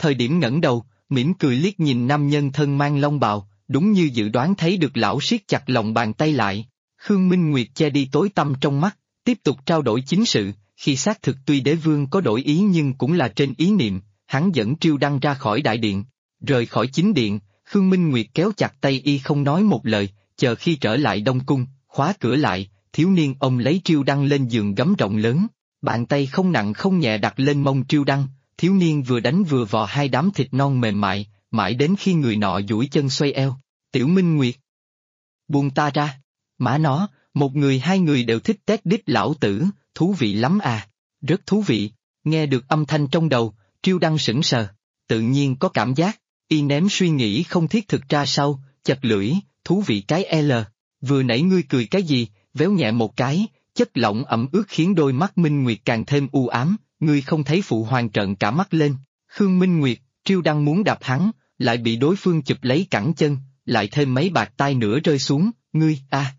Thời điểm ngẩng đầu, mỉm cười liếc nhìn nam nhân thân mang long bào, đúng như dự đoán thấy được lão siết chặt lòng bàn tay lại. Khương Minh Nguyệt che đi tối tăm trong mắt, tiếp tục trao đổi chính sự, khi xác thực tuy đế vương có đổi ý nhưng cũng là trên ý niệm, hắn dẫn Triêu Đăng ra khỏi đại điện. Rời khỏi chính điện, Khương Minh Nguyệt kéo chặt tay y không nói một lời, chờ khi trở lại Đông Cung, khóa cửa lại, thiếu niên ông lấy Triêu Đăng lên giường gấm rộng lớn, bàn tay không nặng không nhẹ đặt lên mông Triêu Đăng, thiếu niên vừa đánh vừa vò hai đám thịt non mềm mại, mãi đến khi người nọ duỗi chân xoay eo. Tiểu Minh Nguyệt, buông ta ra. Má nó, một người hai người đều thích tét đít lão tử, thú vị lắm à, rất thú vị. Nghe được âm thanh trong đầu, Triêu Đăng sững sờ, tự nhiên có cảm giác, y ném suy nghĩ không thiết thực ra sau, chật lưỡi, thú vị cái L. Vừa nãy ngươi cười cái gì, véo nhẹ một cái, chất lỏng ẩm ướt khiến đôi mắt Minh Nguyệt càng thêm u ám, ngươi không thấy phụ hoàng trợn cả mắt lên. Khương Minh Nguyệt, Triêu Đăng muốn đạp hắn, lại bị đối phương chụp lấy cẳng chân, lại thêm mấy bạt tai nữa rơi xuống, ngươi, a.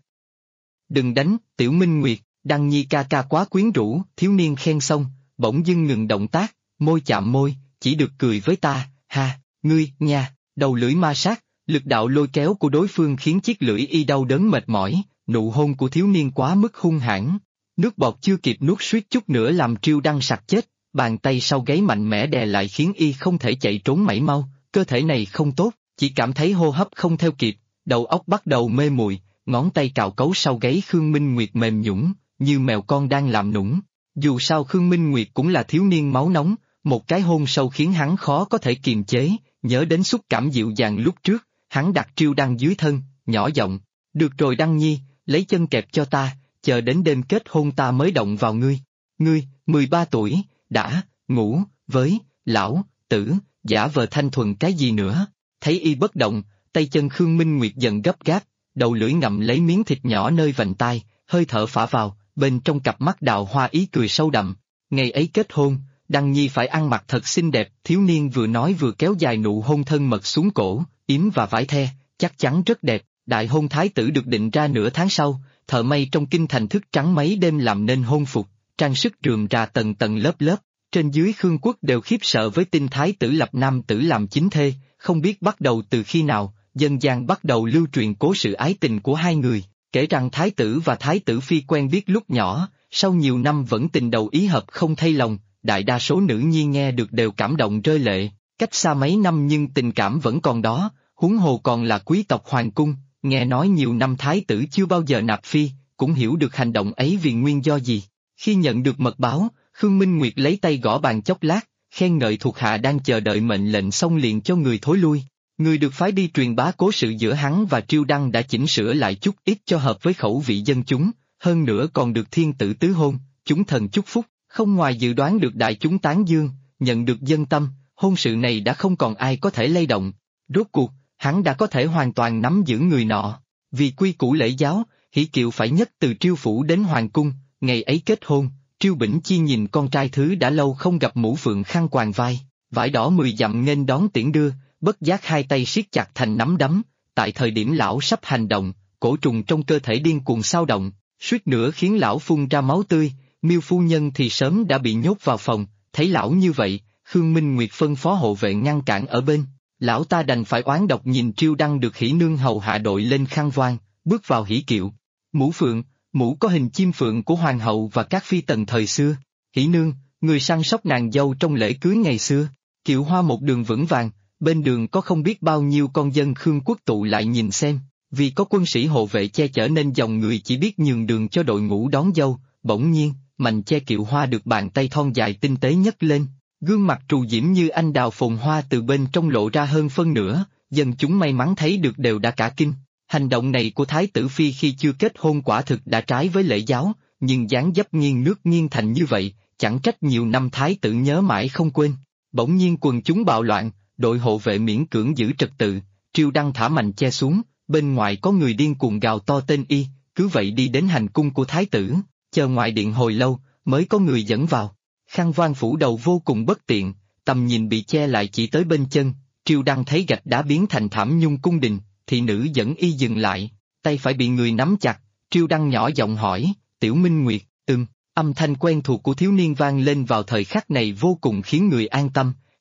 Đừng đánh, Tiểu Minh Nguyệt, Đăng Nhi ca ca quá quyến rũ, thiếu niên khen xong, bỗng dưng ngừng động tác, môi chạm môi, chỉ được cười với ta, ha, ngươi, nha, đầu lưỡi ma sát, lực đạo lôi kéo của đối phương khiến chiếc lưỡi y đau đớn mệt mỏi, nụ hôn của thiếu niên quá mức hung hãn. Nước bọt chưa kịp nuốt suýt chút nữa làm Triêu Đăng sặc chết, bàn tay sau gáy mạnh mẽ đè lại khiến y không thể chạy trốn mảy mau, cơ thể này không tốt, chỉ cảm thấy hô hấp không theo kịp, đầu óc bắt đầu mê muội, ngón tay cào cấu sau gáy Khương Minh Nguyệt mềm nhũn, như mèo con đang làm nũng. Dù sao Khương Minh Nguyệt cũng là thiếu niên máu nóng, một cái hôn sâu khiến hắn khó có thể kiềm chế, nhớ đến xúc cảm dịu dàng lúc trước, hắn đặt Triêu Đăng dưới thân, nhỏ giọng, được rồi Đăng Nhi, lấy chân kẹp cho ta, chờ đến đêm kết hôn ta mới động vào ngươi. Ngươi, 13 tuổi, đã, ngủ, với, lão, tử, giả vờ thanh thuần cái gì nữa, thấy y bất động, tay chân Khương Minh Nguyệt dần gấp gáp, đầu lưỡi ngậm lấy miếng thịt nhỏ nơi vành tai, hơi thở phả vào, bên trong cặp mắt đào hoa ý cười sâu đậm. Ngày ấy kết hôn, Đăng Nhi phải ăn mặc thật xinh đẹp, thiếu niên vừa nói vừa kéo dài nụ hôn thân mật xuống cổ, yếm và vải the, chắc chắn rất đẹp. Đại hôn thái tử được định ra nửa tháng sau, thợ may trong kinh thành thức trắng mấy đêm làm nên hôn phục, trang sức rườm rà tầng tầng lớp lớp, trên dưới Khương quốc đều khiếp sợ với tin thái tử lập nam tử làm chính thê, không biết bắt đầu từ khi nào, dân gian bắt đầu lưu truyền cố sự ái tình của hai người, kể rằng thái tử và thái tử phi quen biết lúc nhỏ, sau nhiều năm vẫn tình đầu ý hợp không thay lòng, đại đa số nữ nhi nghe được đều cảm động rơi lệ, cách xa mấy năm nhưng tình cảm vẫn còn đó, huống hồ còn là quý tộc hoàng cung. Nghe nói nhiều năm thái tử chưa bao giờ nạp phi, cũng hiểu được hành động ấy vì nguyên do gì. Khi nhận được mật báo, Khương Minh Nguyệt lấy tay gõ bàn chốc lát, khen ngợi thuộc hạ đang chờ đợi mệnh lệnh xong liền cho người thối lui. Người được phái đi truyền bá cố sự giữa hắn và Triêu Đăng đã chỉnh sửa lại chút ít cho hợp với khẩu vị dân chúng, hơn nữa còn được thiên tử tứ hôn, chúng thần chúc phúc, không ngoài dự đoán được đại chúng tán dương, nhận được dân tâm, hôn sự này đã không còn ai có thể lay động. Rốt cuộc, hắn đã có thể hoàn toàn nắm giữ người nọ. Vì quy củ lễ giáo, hỷ kiệu phải nhất từ Triêu phủ đến hoàng cung, ngày ấy kết hôn, Triêu Bỉnh Chi nhìn con trai thứ đã lâu không gặp mũ phượng khăn quàng vai, vải đỏ 10 dặm nghênh đón tiễn đưa, bất giác hai tay siết chặt thành nắm đấm, tại thời điểm lão sắp hành động, cổ trùng trong cơ thể điên cuồng xao động, suýt nữa khiến lão phun ra máu tươi, Miêu phu nhân thì sớm đã bị nhốt vào phòng, thấy lão như vậy, Khương Minh Nguyệt phân phó hộ vệ ngăn cản ở bên. Lão ta đành phải oán độc nhìn Triêu Đăng được hỷ nương hầu hạ đội lên khăn voan, bước vào hỷ kiệu. Mũ phượng, mũ có hình chim phượng của hoàng hậu và các phi tần thời xưa. Hỷ nương, người săn sóc nàng dâu trong lễ cưới ngày xưa. Kiệu hoa một đường vững vàng, bên đường có không biết bao nhiêu con dân Khương quốc tụ lại nhìn xem. Vì có quân sĩ hộ vệ che chở nên dòng người chỉ biết nhường đường cho đội ngũ đón dâu. Bỗng nhiên, mành che kiệu hoa được bàn tay thon dài tinh tế nhấc lên. Gương mặt trù diễm như anh đào phồn hoa từ bên trong lộ ra hơn phân nửa, dân chúng may mắn thấy được đều đã cả kinh. Hành động này của Thái tử Phi khi chưa kết hôn quả thực đã trái với lễ giáo, nhưng dáng dấp nghiêng nước nghiêng thành như vậy, chẳng trách nhiều năm Thái tử nhớ mãi không quên. Bỗng nhiên quần chúng bạo loạn, đội hộ vệ miễn cưỡng giữ trật tự, Triêu Đăng thả mành che xuống, bên ngoài có người điên cuồng gào to tên y, cứ vậy đi đến hành cung của Thái tử, chờ ngoại điện hồi lâu, mới có người dẫn vào. Khăn voan phủ đầu vô cùng bất tiện, tầm nhìn bị che lại chỉ tới bên chân, Triêu Đăng thấy gạch đá biến thành thảm nhung cung đình, thị nữ dẫn y dừng lại, tay phải bị người nắm chặt, Triêu Đăng nhỏ giọng hỏi, Tiểu Minh Nguyệt, âm thanh quen thuộc của thiếu niên vang lên vào thời khắc này vô cùng khiến người an tâm,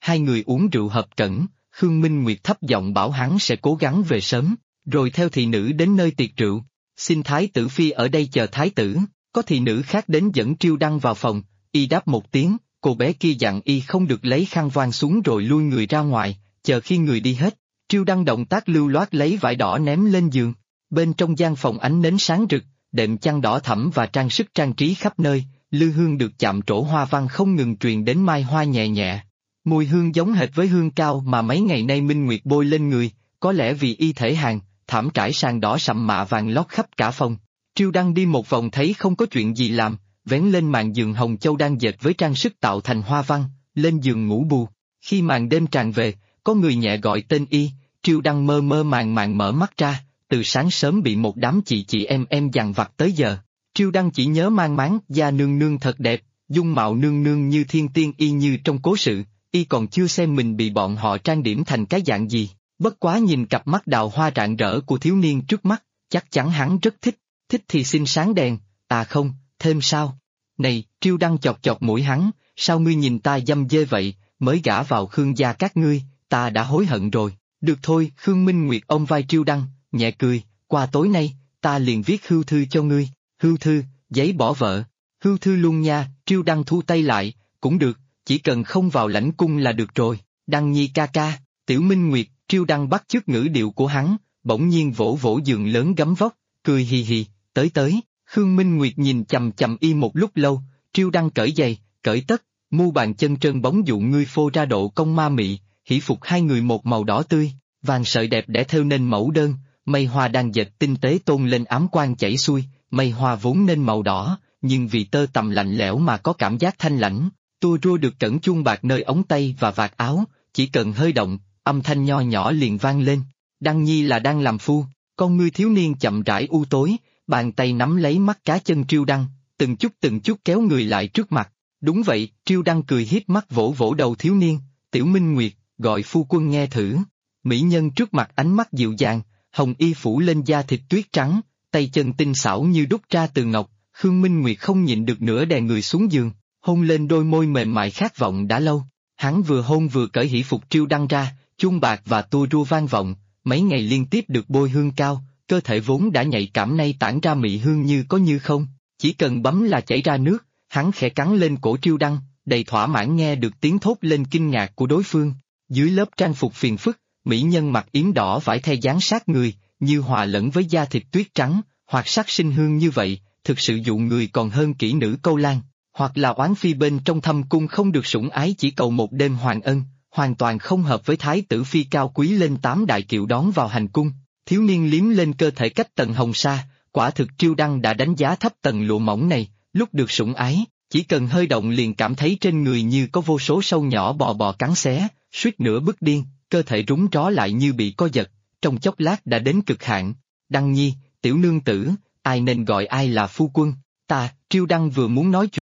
hai người uống rượu hợp cẩn, Khương Minh Nguyệt thấp giọng bảo hắn sẽ cố gắng về sớm, rồi theo thị nữ đến nơi tiệc rượu, xin thái tử phi ở đây chờ thái tử, có thị nữ khác đến dẫn Triêu Đăng vào phòng, y đáp một tiếng, cô bé kia dặn y không được lấy khăn voan xuống rồi lui người ra ngoài, chờ khi người đi hết, Triêu Đăng động tác lưu loát lấy vải đỏ ném lên giường, bên trong gian phòng ánh nến sáng rực, đệm chăn đỏ thẫm và trang sức trang trí khắp nơi, lư hương được chạm trổ hoa văn không ngừng truyền đến mai hoa nhẹ nhẹ. Mùi hương giống hệt với hương cao mà mấy ngày nay Minh Nguyệt bôi lên người, có lẽ vì y thể hàng, thảm trải sàn đỏ sậm mạ vàng lót khắp cả phòng. Triêu Đăng đi một vòng thấy không có chuyện gì làm, vén lên màn giường hồng châu đang dệt với trang sức tạo thành hoa văn, lên giường ngủ bù. Khi màn đêm tràn về, có người nhẹ gọi tên y, Triêu Đăng mơ mơ màng màng mở mắt ra, từ sáng sớm bị một đám chị em dằn vặt tới giờ. Triêu Đăng chỉ nhớ mang máng, da nương nương thật đẹp, dung mạo nương nương như thiên tiên y như trong cố sự, y còn chưa xem mình bị bọn họ trang điểm thành cái dạng gì, bất quá nhìn cặp mắt đào hoa rạng rỡ của thiếu niên trước mắt, chắc chắn hắn rất thích, thích thì xin sáng đèn, à không, thêm sao? Này, Triêu Đăng chọc chọc mũi hắn, sao ngươi nhìn ta dâm dê vậy, mới gả vào Khương gia các ngươi, ta đã hối hận rồi, được thôi, Khương Minh Nguyệt ôm vai Triêu Đăng, nhẹ cười, qua tối nay, ta liền viết hưu thư cho ngươi, hưu thư, giấy bỏ vợ, hưu thư luôn nha, Triêu Đăng thu tay lại, cũng được, chỉ cần không vào lãnh cung là được rồi, Đăng nhi ca ca, Tiểu Minh Nguyệt, Triêu Đăng bắt chước ngữ điệu của hắn, bỗng nhiên vỗ vỗ giường lớn gấm vóc, cười hì hì, tới, Khương Minh Nguyệt nhìn chằm chằm y một lúc lâu, Triêu Đăng cởi giày, cởi tất, mu bàn chân trơn bóng dụ ngươi phô ra độ công ma mị, hỷ phục hai người một màu đỏ tươi, vàng sợi đẹp để thêu nên mẫu đơn, mây hoa đang dệt tinh tế tôn lên ám quan chảy xuôi, mây hoa vốn nên màu đỏ, nhưng vì tơ tằm lạnh lẽo mà có cảm giác thanh lãnh, tua rua được cẩn chuông bạc nơi ống tay và vạt áo, chỉ cần hơi động, âm thanh nho nhỏ liền vang lên. Đăng nhi là đang làm phu, con ngươi thiếu niên chậm rãi u tối, bàn tay nắm lấy mắt cá chân Triêu Đăng, từng chút kéo người lại trước mặt. Đúng vậy, Triêu Đăng cười hiếp mắt vỗ vỗ đầu thiếu niên, Tiểu Minh Nguyệt, gọi phu quân nghe thử. Mỹ nhân trước mặt ánh mắt dịu dàng, hồng y phủ lên da thịt tuyết trắng, tay chân tinh xảo như đúc ra từ ngọc, Khương Minh Nguyệt không nhịn được nữa đè người xuống giường, hôn lên đôi môi mềm mại khát vọng đã lâu. Hắn vừa hôn vừa cởi hỷ phục Triêu Đăng ra, chuông bạc và tua rua vang vọng, mấy ngày liên tiếp được bôi hương cao, cơ thể vốn đã nhạy cảm nay tản ra mị hương như có như không, chỉ cần bấm là chảy ra nước, hắn khẽ cắn lên cổ Triêu Đăng, đầy thỏa mãn nghe được tiếng thốt lên kinh ngạc của đối phương. Dưới lớp trang phục phiền phức, mỹ nhân mặc yếm đỏ vải thay dán sát người, như hòa lẫn với da thịt tuyết trắng, hoặc sắc sinh hương như vậy, thực sự dụ người còn hơn kỹ nữ câu lan, hoặc là oán phi bên trong thâm cung không được sủng ái chỉ cầu một đêm hoàng ân, hoàn toàn không hợp với thái tử phi cao quý lên 8 đại kiệu đón vào hành cung. Thiếu niên liếm lên cơ thể cách tầng hồng sa, quả thực Triêu Đăng đã đánh giá thấp tầng lụa mỏng này, lúc được sủng ái, chỉ cần hơi động liền cảm thấy trên người như có vô số sâu nhỏ bò bò cắn xé, suýt nữa bức điên, cơ thể rúng ró lại như bị co giật, trong chốc lát đã đến cực hạn. Đăng nhi, tiểu nương tử, ai nên gọi ai là phu quân, ta, Triêu Đăng vừa muốn nói chuyện.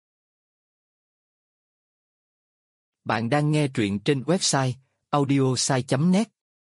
Bạn đang nghe truyện trên website audiosai.net.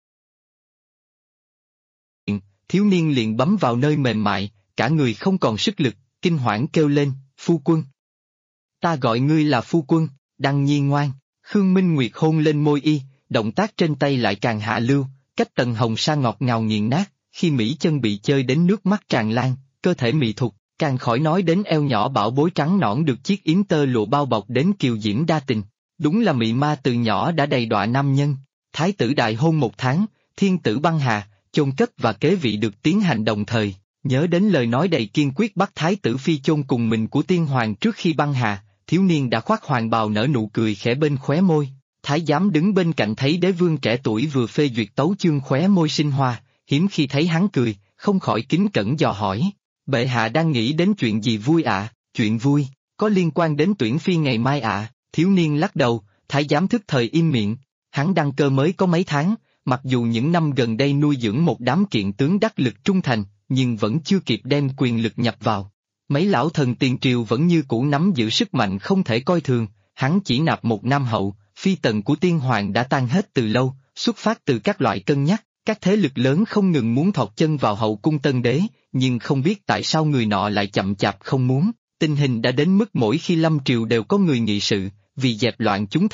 Thiếu niên liền bấm vào nơi mềm mại, cả người không còn sức lực, kinh hoảng kêu lên, phu quân. Ta gọi ngươi là phu quân, Đăng nhi ngoan. Khương Minh Nguyệt hôn lên môi y, động tác trên tay lại càng hạ lưu, cách tầng hồng sa ngọt ngào nghiền nát, khi mỹ chân bị chơi đến nước mắt tràn lan, cơ thể mị thục, càng khỏi nói đến eo nhỏ bảo bối trắng nõn được chiếc yếm tơ lụa bao bọc đến kiều diễm đa tình. Đúng là mị ma từ nhỏ đã đầy đọa nam nhân. Thái tử đại hôn 1 tháng, thiên tử băng hà, chôn cất và kế vị được tiến hành đồng thời. Nhớ đến lời nói đầy kiên quyết bắt thái tử phi chôn cùng mình của tiên hoàng trước khi băng hà, thiếu niên đã khoác hoàng bào nở nụ cười khẽ bên khóe môi. Thái giám đứng bên cạnh thấy đế vương trẻ tuổi vừa phê duyệt tấu chương khóe môi sinh hoa, hiếm khi thấy hắn cười, không khỏi kính cẩn dò hỏi. Bệ hạ đang nghĩ đến chuyện gì vui ạ? Chuyện vui, có liên quan đến tuyển phi ngày mai ạ? Thiếu niên lắc đầu, thái giám thức thời im miệng. Hắn đăng cơ mới có mấy tháng, mặc dù những năm gần đây nuôi dưỡng một đám kiện tướng đắc lực trung thành, nhưng vẫn chưa kịp đem quyền lực nhập vào. Mấy lão thần tiền triều vẫn như cũ nắm giữ sức mạnh không thể coi thường, hắn chỉ nạp một nam hậu, phi tần của tiên hoàng đã tan hết từ lâu, xuất phát từ các loại cân nhắc, các thế lực lớn không ngừng muốn thọt chân vào hậu cung tân đế, nhưng không biết tại sao người nọ lại chậm chạp không muốn. Tình hình đã đến mức mỗi khi lâm triều đều có người nghị sự, vì dẹp loạn chúng thần,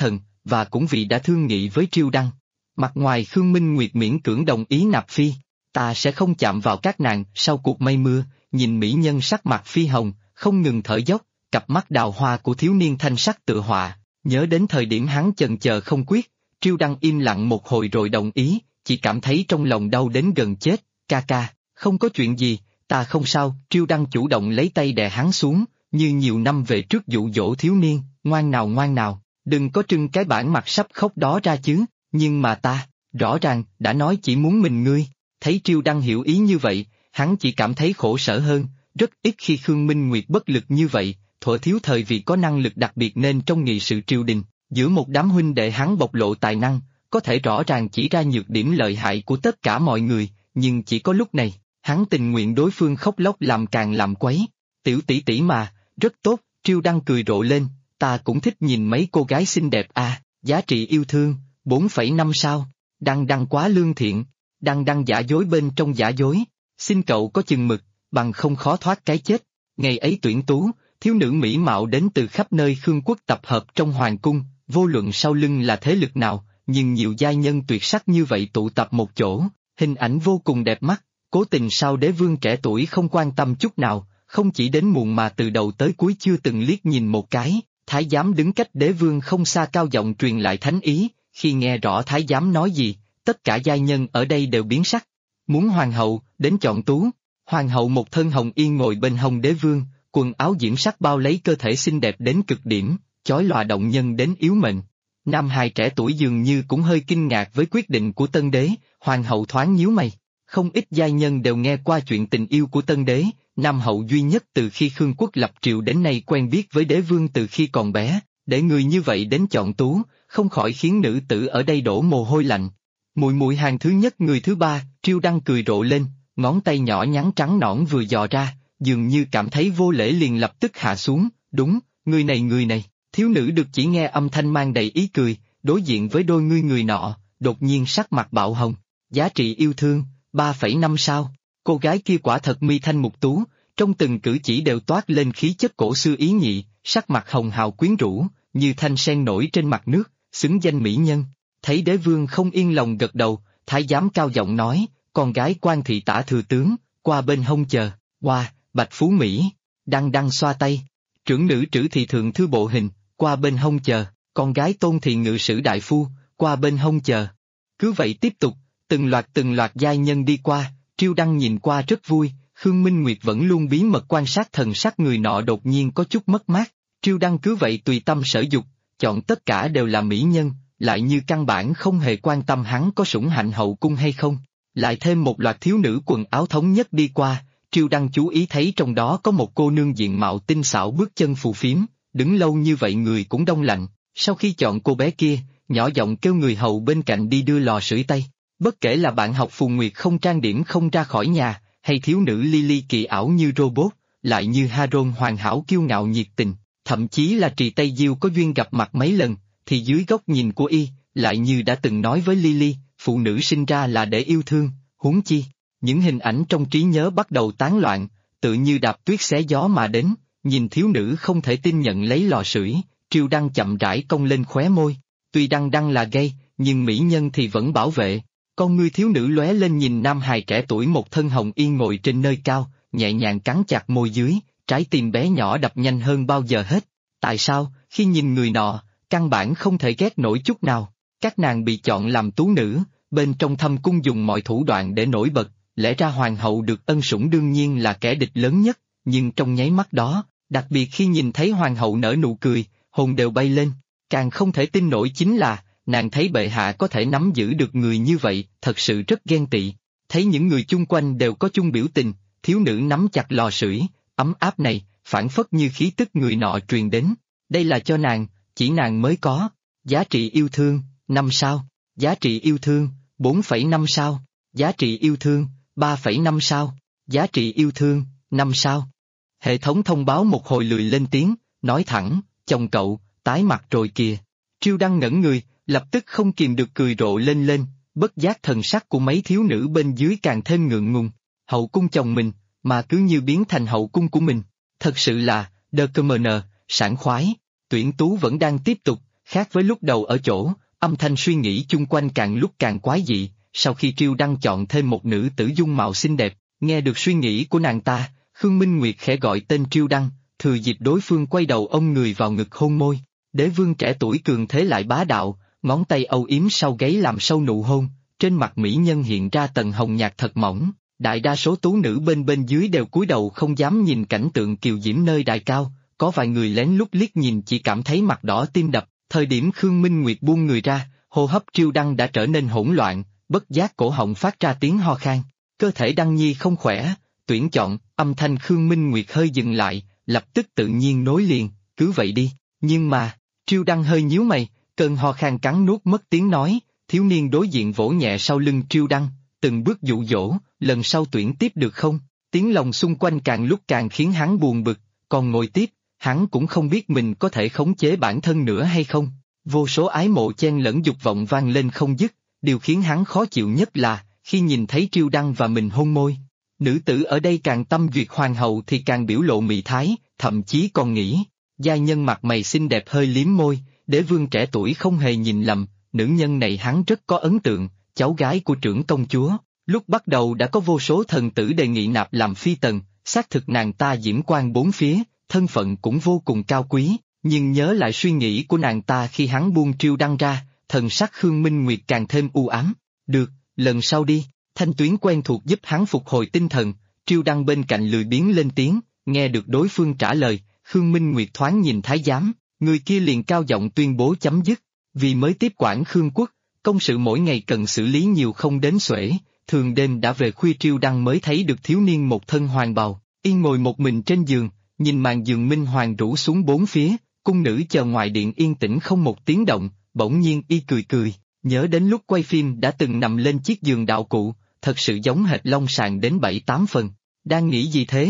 và cũng vì đã thương nghị với Triêu Đăng. Mặt ngoài Khương Minh Nguyệt miễn cưỡng đồng ý nạp phi, ta sẽ không chạm vào các nàng. Sau cuộc mây mưa, nhìn mỹ nhân sắc mặt phi hồng, không ngừng thở dốc, cặp mắt đào hoa của thiếu niên thanh sắc tựa họa, nhớ đến thời điểm hắn chần chờ không quyết, Triêu Đăng im lặng một hồi rồi đồng ý, chỉ cảm thấy trong lòng đau đến gần chết. Ca ca, không có chuyện gì, ta không sao. Triêu Đăng chủ động lấy tay đè hắn xuống, như nhiều năm về trước dụ dỗ thiếu niên, ngoan nào, đừng có trưng cái bản mặt sắp khóc đó ra chứ. Nhưng mà ta, rõ ràng, đã nói chỉ muốn mình ngươi. Thấy Triêu Đăng hiểu ý như vậy, hắn chỉ cảm thấy khổ sở hơn, rất ít khi Khương Minh Nguyệt bất lực như vậy, thuở thiếu thời vì có năng lực đặc biệt nên trong nghị sự triều đình, giữa một đám huynh đệ hắn bộc lộ tài năng, có thể rõ ràng chỉ ra nhược điểm lợi hại của tất cả mọi người, nhưng chỉ có lúc này, hắn tình nguyện đối phương khóc lóc làm càng làm quấy. Tiểu tỷ tỷ mà, rất tốt. Triêu Đăng cười rộ lên, ta cũng thích nhìn mấy cô gái xinh đẹp à, giá trị yêu thương, 4,5 sao, Đăng quá lương thiện, Đăng giả dối bên trong giả dối, xin cậu có chừng mực, bằng không khó thoát cái chết. Ngày ấy tuyển tú, thiếu nữ mỹ mạo đến từ khắp nơi Khương quốc tập hợp trong hoàng cung, vô luận sau lưng là thế lực nào, nhưng nhiều giai nhân tuyệt sắc như vậy tụ tập một chỗ, hình ảnh vô cùng đẹp mắt. Cố tình sao đế vương trẻ tuổi không quan tâm chút nào, không chỉ đến muộn mà từ đầu tới cuối chưa từng liếc nhìn một cái. Thái giám đứng cách đế vương không xa cao giọng truyền lại thánh ý, khi nghe rõ thái giám nói gì, tất cả giai nhân ở đây đều biến sắc. Muốn hoàng hậu, đến chọn tú. Hoàng hậu một thân hồng y ngồi bên hông đế vương, quần áo diễm sắc bao lấy cơ thể xinh đẹp đến cực điểm, chói lòa động nhân đến yếu mệnh. Nam hài trẻ tuổi dường như cũng hơi kinh ngạc với quyết định của tân đế, hoàng hậu thoáng nhíu mày. Không ít giai nhân đều nghe qua chuyện tình yêu của tân đế, nam hậu duy nhất từ khi Khương quốc lập triều đến nay quen biết với đế vương từ khi còn bé, để người như vậy đến chọn tú, không khỏi khiến nữ tử ở đây đổ mồ hôi lạnh. Muội hàng thứ nhất người thứ ba. Triêu Đăng cười rộ lên, ngón tay nhỏ nhắn trắng nõn vừa dò ra, dường như cảm thấy vô lễ liền lập tức hạ xuống. Đúng, người này. Thiếu nữ được chỉ nghe âm thanh mang đầy ý cười, đối diện với đôi người nọ, đột nhiên sắc mặt bạo hồng. Giá trị yêu thương, 3,5 sao. Cô gái kia quả thật mi thanh mục tú, trong từng cử chỉ đều toát lên khí chất cổ xưa ý nhị, sắc mặt hồng hào quyến rũ, như thanh sen nổi trên mặt nước, xứng danh mỹ nhân. Thấy đế vương không yên lòng gật đầu, thái giám cao giọng nói, con gái quan thị tả thừa tướng, qua bên hông chờ. Bạch Phú Mỹ. Đăng xoa tay. Trưởng nữ Trữ Thị thượng thư bộ hình, qua bên hông chờ. Con gái Tôn Thị ngự sử đại phu, qua bên hông chờ. Cứ vậy tiếp tục, từng loạt giai nhân đi qua. Triêu Đăng nhìn qua rất vui, Khương Minh Nguyệt vẫn luôn bí mật quan sát thần sắc người nọ đột nhiên có chút mất mát. Triêu Đăng cứ vậy tùy tâm sở dục, chọn tất cả đều là mỹ nhân, lại như căn bản không hề quan tâm hắn có sủng hạnh hậu cung hay không. Lại thêm một loạt thiếu nữ quần áo thống nhất đi qua, Triêu Đăng chú ý thấy trong đó có một cô nương diện mạo tinh xảo bước chân phù phiếm, đứng lâu như vậy người cũng đông lạnh. Sau khi chọn cô bé kia, nhỏ giọng kêu người hầu bên cạnh đi đưa lò sưởi tay. Bất kể là bạn học Phù Nguyệt không trang điểm không ra khỏi nhà, hay thiếu nữ Lily kỳ ảo như robot, lại như Haron hoàn hảo kiêu ngạo nhiệt tình, thậm chí là Trì Tây Diêu có duyên gặp mặt mấy lần, thì dưới góc nhìn của y, lại như đã từng nói với Lily, phụ nữ sinh ra là để yêu thương, huống chi. Những hình ảnh trong trí nhớ bắt đầu tán loạn, tự như đạp tuyết xé gió mà đến, nhìn thiếu nữ không thể tin nhận lấy lò sưởi, Triêu Đăng chậm rãi cong lên khóe môi. Tuy Đăng là gay, nhưng mỹ nhân thì vẫn bảo vệ. Con ngươi thiếu nữ lóe lên nhìn nam hài trẻ tuổi một thân hồng yên ngồi trên nơi cao, nhẹ nhàng cắn chặt môi dưới, trái tim bé nhỏ đập nhanh hơn bao giờ hết. Tại sao, khi nhìn người nọ, căn bản không thể ghét nổi chút nào? Các nàng bị chọn làm tú nữ, bên trong thâm cung dùng mọi thủ đoạn để nổi bật, lẽ ra hoàng hậu được ân sủng đương nhiên là kẻ địch lớn nhất, nhưng trong nháy mắt đó, đặc biệt khi nhìn thấy hoàng hậu nở nụ cười, hồn đều bay lên. Càng không thể tin nổi chính là, nàng thấy bệ hạ có thể nắm giữ được người như vậy, thật sự rất ghen tị. Thấy những người chung quanh đều có chung biểu tình, thiếu nữ nắm chặt lò sưởi, ấm áp này, phản phất như khí tức người nọ truyền đến. Đây là cho nàng, chỉ nàng mới có. Giá trị yêu thương, 5 sao. Giá trị yêu thương, 4,5 sao. Giá trị yêu thương, 3,5 sao. Giá trị yêu thương, 5 sao. Hệ thống thông báo một hồi lười lên tiếng, nói thẳng, chồng cậu, tái mặt rồi kìa. Triêu Đăng ngẩn người, lập tức không kìm được cười rộ lên, bất giác thần sắc của mấy thiếu nữ bên dưới càng thêm ngượng ngùng. Hậu cung chồng mình, mà cứ như biến thành hậu cung của mình. Thật sự là, đờ cơ mờ nờ, sảng khoái. Tuyển tú vẫn đang tiếp tục, Khác với lúc đầu ở chỗ, âm thanh suy nghĩ chung quanh càng lúc càng quái dị, sau khi Triêu Đăng chọn thêm một nữ tử dung mạo xinh đẹp, nghe được suy nghĩ của nàng ta, Khương Minh Nguyệt khẽ gọi tên Triêu Đăng, thừa dịp đối phương quay đầu ôm người vào ngực hôn môi. Đế vương trẻ tuổi cường thế lại bá đạo, ngón tay âu yếm sau gáy làm sâu nụ hôn, trên mặt mỹ nhân hiện ra tầng hồng nhạt thật mỏng, đại đa số tú nữ bên dưới đều cúi đầu không dám nhìn cảnh tượng kiều diễm nơi đài cao, có vài người lén lút liếc nhìn chỉ cảm thấy mặt đỏ tim đập, thời điểm Khương Minh Nguyệt buông người ra, hô hấp Triêu Đăng đã trở nên hỗn loạn, bất giác cổ họng phát ra tiếng ho khan, cơ thể Đăng Nhi không khỏe, tuyển chọn, âm thanh Khương Minh Nguyệt hơi dừng lại, lập tức tự nhiên nối liền, cứ vậy đi, nhưng mà, Triêu Đăng hơi nhíu mày, cơn ho khan cắn nuốt mất tiếng nói, thiếu niên đối diện vỗ nhẹ sau lưng Triêu Đăng, từng bước dụ dỗ, lần sau tuyển tiếp được không, tiếng lòng xung quanh càng lúc càng khiến hắn buồn bực, còn ngồi tiếp, hắn cũng không biết mình có thể khống chế bản thân nữa hay không, vô số ái mộ chen lẫn dục vọng vang lên không dứt, điều khiến hắn khó chịu nhất là, khi nhìn thấy Triêu Đăng và mình hôn môi. Nữ tử ở đây càng tâm duyệt hoàng hậu thì càng biểu lộ mị thái, thậm chí còn nghĩ, gia nhân mặt mày xinh đẹp hơi liếm môi, đế vương trẻ tuổi không hề nhìn lầm, nữ nhân này hắn rất có ấn tượng, cháu gái của trưởng công chúa, lúc bắt đầu đã có vô số thần tử đề nghị nạp làm phi tần, xác thực nàng ta diễm quang bốn phía, thân phận cũng vô cùng cao quý, nhưng nhớ lại suy nghĩ của nàng ta khi hắn buông Triêu Đăng ra, thần sắc Khương Minh Nguyệt càng thêm u ám, được, lần sau đi. Thanh tuyến quen thuộc giúp hắn phục hồi tinh thần, Triêu Đăng bên cạnh lười biếng lên tiếng, nghe được đối phương trả lời, Khương Minh Nguyệt thoáng nhìn thái giám, người kia liền cao giọng tuyên bố chấm dứt, vì mới tiếp quản Khương quốc, công sự mỗi ngày cần xử lý nhiều không đếm xuể, thường đêm đã về khuya Triêu Đăng mới thấy được thiếu niên một thân hoàng bào, yên ngồi một mình trên giường, nhìn màn giường minh hoàng rủ xuống bốn phía, cung nữ chờ ngoài điện yên tĩnh không một tiếng động, bỗng nhiên y cười cười, nhớ đến lúc quay phim đã từng nằm lên chiếc giường đạo cụ. Thật sự giống hệt Long Sàn đến 7-8 phần, đang nghĩ gì thế?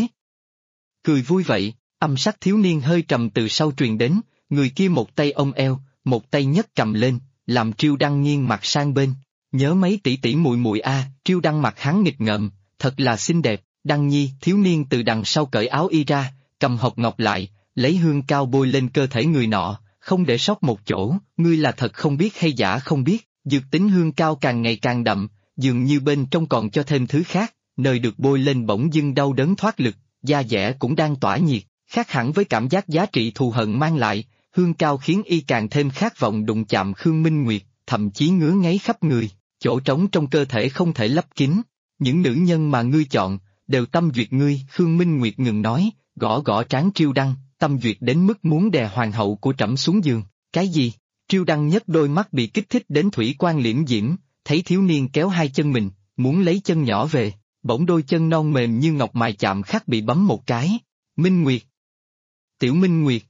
Cười vui vậy, âm sắc thiếu niên hơi trầm từ sau truyền đến, người kia một tay ôm eo, một tay nhấc cầm lên, làm Triêu Đăng nghiêng mặt sang bên, nhớ mấy tỷ tỷ muội muội Triêu Đăng mặt hắn nghịch ngợm, thật là xinh đẹp, Đăng Nhi, thiếu niên từ đằng sau cởi áo y ra, cầm hộp ngọc lại, lấy hương cao bôi lên cơ thể người nọ, không để sót một chỗ, ngươi là thật không biết hay giả không biết, dược tính hương cao càng ngày càng đậm, dường như bên trong còn cho thêm thứ khác, nơi được bôi lên bỗng dưng đau đớn thoát lực, da dẻ cũng đang tỏa nhiệt, khác hẳn với cảm giác giá trị thù hận mang lại, hương cao khiến y càng thêm khát vọng đụng chạm Khương Minh Nguyệt, thậm chí ngứa ngáy khắp người, chỗ trống trong cơ thể không thể lấp kín. Những nữ nhân mà ngươi chọn, đều tâm duyệt ngươi, Khương Minh Nguyệt ngừng nói, gõ gõ trán Triêu Đăng, tâm duyệt đến mức muốn đè hoàng hậu của trẫm xuống giường, cái gì? Triêu Đăng nhấc đôi mắt bị kích thích đến thủy quan liễm diễm, thấy thiếu niên kéo hai chân mình, muốn lấy chân nhỏ về, bỗng đôi chân non mềm như ngọc mài chạm khắc bị bấm một cái. Minh Nguyệt! Tiểu Minh Nguyệt!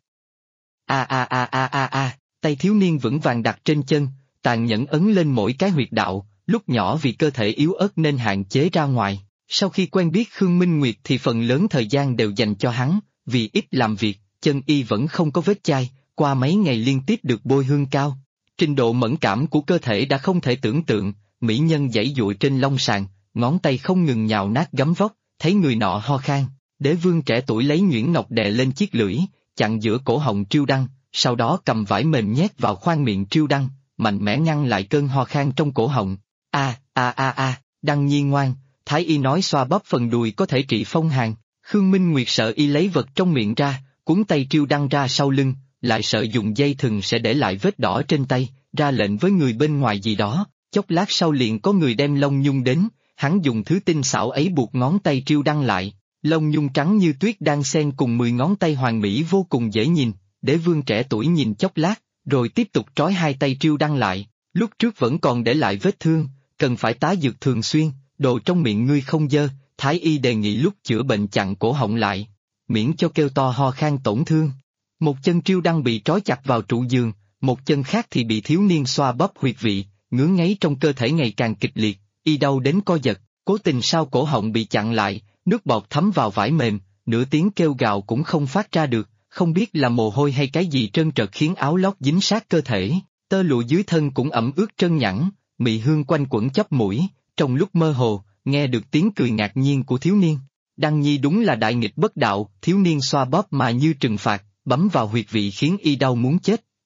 Tay thiếu niên vững vàng đặt trên chân, tàn nhẫn ấn lên mỗi cái huyệt đạo, lúc nhỏ vì cơ thể yếu ớt nên hạn chế ra ngoài. Sau khi quen biết Khương Minh Nguyệt thì phần lớn thời gian đều dành cho hắn, vì ít làm việc, chân y vẫn không có vết chai, qua mấy ngày liên tiếp được bôi hương cao. Trình độ mẫn cảm của cơ thể đã không thể tưởng tượng, mỹ nhân giãy giụa trên long sàn, ngón tay không ngừng nhào nát gấm vóc, thấy người nọ ho khan, đế vương trẻ tuổi lấy nhuyễn ngọc đè lên chiếc lưỡi, chặn giữa cổ họng Triêu Đăng, sau đó cầm vải mềm nhét vào khoang miệng Triêu Đăng, mạnh mẽ ngăn lại cơn ho khan trong cổ họng. Đăng Nhi ngoan, thái y nói xoa bóp phần đùi có thể trị phong hàn. Khương Minh Nguyệt sợ y lấy vật trong miệng ra, cuốn tay Triêu Đăng ra sau lưng, lại sợ dùng dây thừng sẽ để lại vết đỏ trên tay, ra lệnh với người bên ngoài gì đó, chốc lát sau liền có người đem lông nhung đến, hắn dùng thứ tinh xảo ấy buộc ngón tay Triêu Đăng lại, lông nhung trắng như tuyết đang xen cùng 10 ngón tay hoàn mỹ vô cùng dễ nhìn, đế vương trẻ tuổi nhìn chốc lát, rồi tiếp tục trói hai tay Triêu Đăng lại, lúc trước vẫn còn để lại vết thương, cần phải tá dược thường xuyên, đồ trong miệng ngươi không dơ, thái y đề nghị lúc chữa bệnh chặn cổ họng lại, miễn cho kêu to ho khan tổn thương. Một chân Triêu Đăng bị trói chặt vào trụ giường, một chân khác thì bị thiếu niên xoa bóp huyệt vị, ngứa ngáy trong cơ thể ngày càng kịch liệt, y đau đến co giật, cố tình sao cổ họng bị chặn lại, nước bọt thấm vào vải mềm, nửa tiếng kêu gào cũng không phát ra được, không biết là mồ hôi hay cái gì trơn trợt khiến áo lót dính sát cơ thể, tơ lụa dưới thân cũng ẩm ướt trơn nhẵn, mị hương quanh quẩn chóp mũi, trong lúc mơ hồ, nghe được tiếng cười ngạc nhiên của thiếu niên. Đăng Nhi đúng là đại nghịch bất đạo, thiếu niên xoa bóp mà như trừng phạt, bấm vào huyệt vị khiến y đau muốn chết,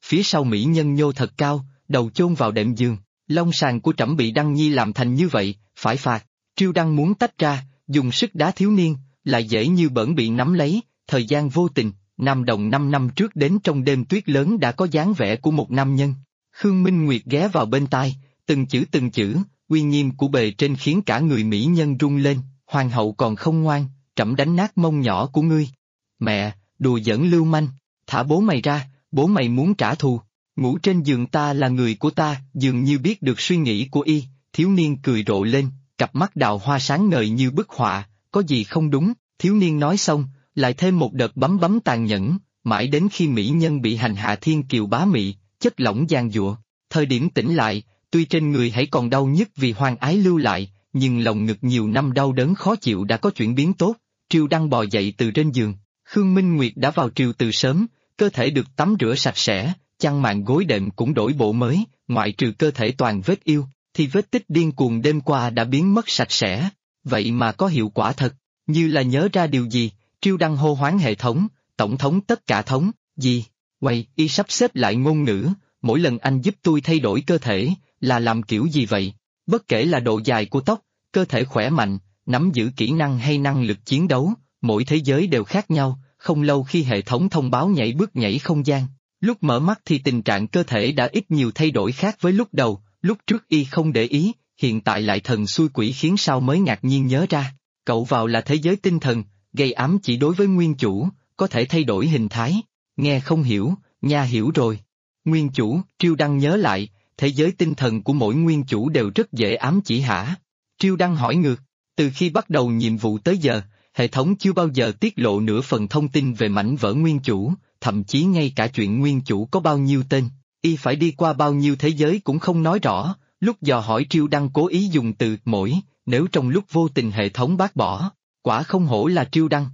phía sau mỹ nhân nhô thật cao, đầu chôn vào đệm giường, long sàng của trẫm bị Đăng Nhi làm thành như vậy, phải phạt. Triêu Đăng muốn tách ra, dùng sức đá thiếu niên, lại dễ như bỡn bị nắm lấy, thời gian vô tình, Nam Đồng 5 năm trước đến trong đêm tuyết lớn đã có dáng vẻ của một nam nhân. Khương Minh Nguyệt ghé vào bên tai, từng chữ, uy nghiêm của bề trên khiến cả người mỹ nhân rung lên, hoàng hậu còn không ngoan, trẫm đánh nát mông nhỏ của ngươi. Mẹ, đùa giỡn lưu manh, thả bố mày ra, bố mày muốn trả thù. Ngủ trên giường ta là người của ta, dường như biết được suy nghĩ của y, thiếu niên cười rộ lên, cặp mắt đào hoa sáng ngời như bức họa, có gì không đúng, thiếu niên nói xong, lại thêm một đợt bấm tàn nhẫn, mãi đến khi mỹ nhân bị hành hạ thiên kiều bá mị, chất lỏng giàn giụa. Thời điểm tỉnh lại, tuy trên người hãy còn đau nhức vì hoang ái lưu lại, nhưng lòng ngực nhiều năm đau đớn khó chịu đã có chuyển biến tốt. Triêu Đăng bò dậy từ trên giường, Khương Minh Nguyệt đã vào triều từ sớm, cơ thể được tắm rửa sạch sẽ, chăn màn gối đệm cũng đổi bộ mới, ngoại trừ cơ thể toàn vết yêu, thì vết tích điên cuồng đêm qua đã biến mất sạch sẽ. Vậy mà có hiệu quả thật, như là nhớ ra điều gì, Triêu Đăng hô hoán hệ thống, tổng thống tất cả thống, gì? Quay, y sắp xếp lại ngôn ngữ, mỗi lần anh giúp tôi thay đổi cơ thể, là làm kiểu gì vậy? Bất kể là độ dài của tóc, cơ thể khỏe mạnh, nắm giữ kỹ năng hay năng lực chiến đấu, mỗi thế giới đều khác nhau, không lâu khi hệ thống thông báo nhảy bước nhảy không gian. Lúc mở mắt thì tình trạng cơ thể đã ít nhiều thay đổi khác với lúc đầu, lúc trước y không để ý, hiện tại lại thần xui quỷ khiến sao mới ngạc nhiên nhớ ra. Cậu vào là thế giới tinh thần, gây ám chỉ đối với nguyên chủ, có thể thay đổi hình thái. Nghe không hiểu, nha hiểu rồi. Nguyên chủ, Triêu Đăng nhớ lại, thế giới tinh thần của mỗi nguyên chủ đều rất dễ ám chỉ hả? Triêu Đăng hỏi ngược, từ khi bắt đầu nhiệm vụ tới giờ, hệ thống chưa bao giờ tiết lộ nửa phần thông tin về mảnh vỡ nguyên chủ, thậm chí ngay cả chuyện nguyên chủ có bao nhiêu tên, y phải đi qua bao nhiêu thế giới cũng không nói rõ. Lúc dò hỏi Triêu Đăng cố ý dùng từ mỗi, nếu trong lúc vô tình hệ thống bác bỏ, quả không hổ là Triêu Đăng.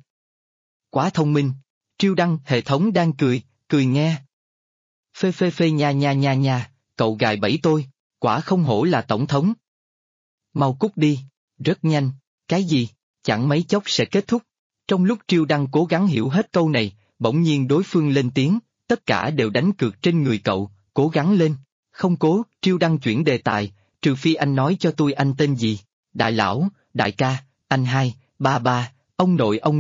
Quá thông minh. Triêu Đăng, hệ thống đang cười nghe. Phê nha, cậu gài bẫy tôi, quả không hổ là tổng thống. Mau cút đi, rất nhanh, cái gì, chẳng mấy chốc sẽ kết thúc. Trong lúc Triêu Đăng cố gắng hiểu hết câu này, bỗng nhiên đối phương lên tiếng, tất cả đều đánh cược trên người cậu, cố gắng lên. Không cố, Triêu Đăng chuyển đề tài, trừ phi anh nói cho tôi anh tên gì. Đại lão, đại ca, anh hai, ba, ông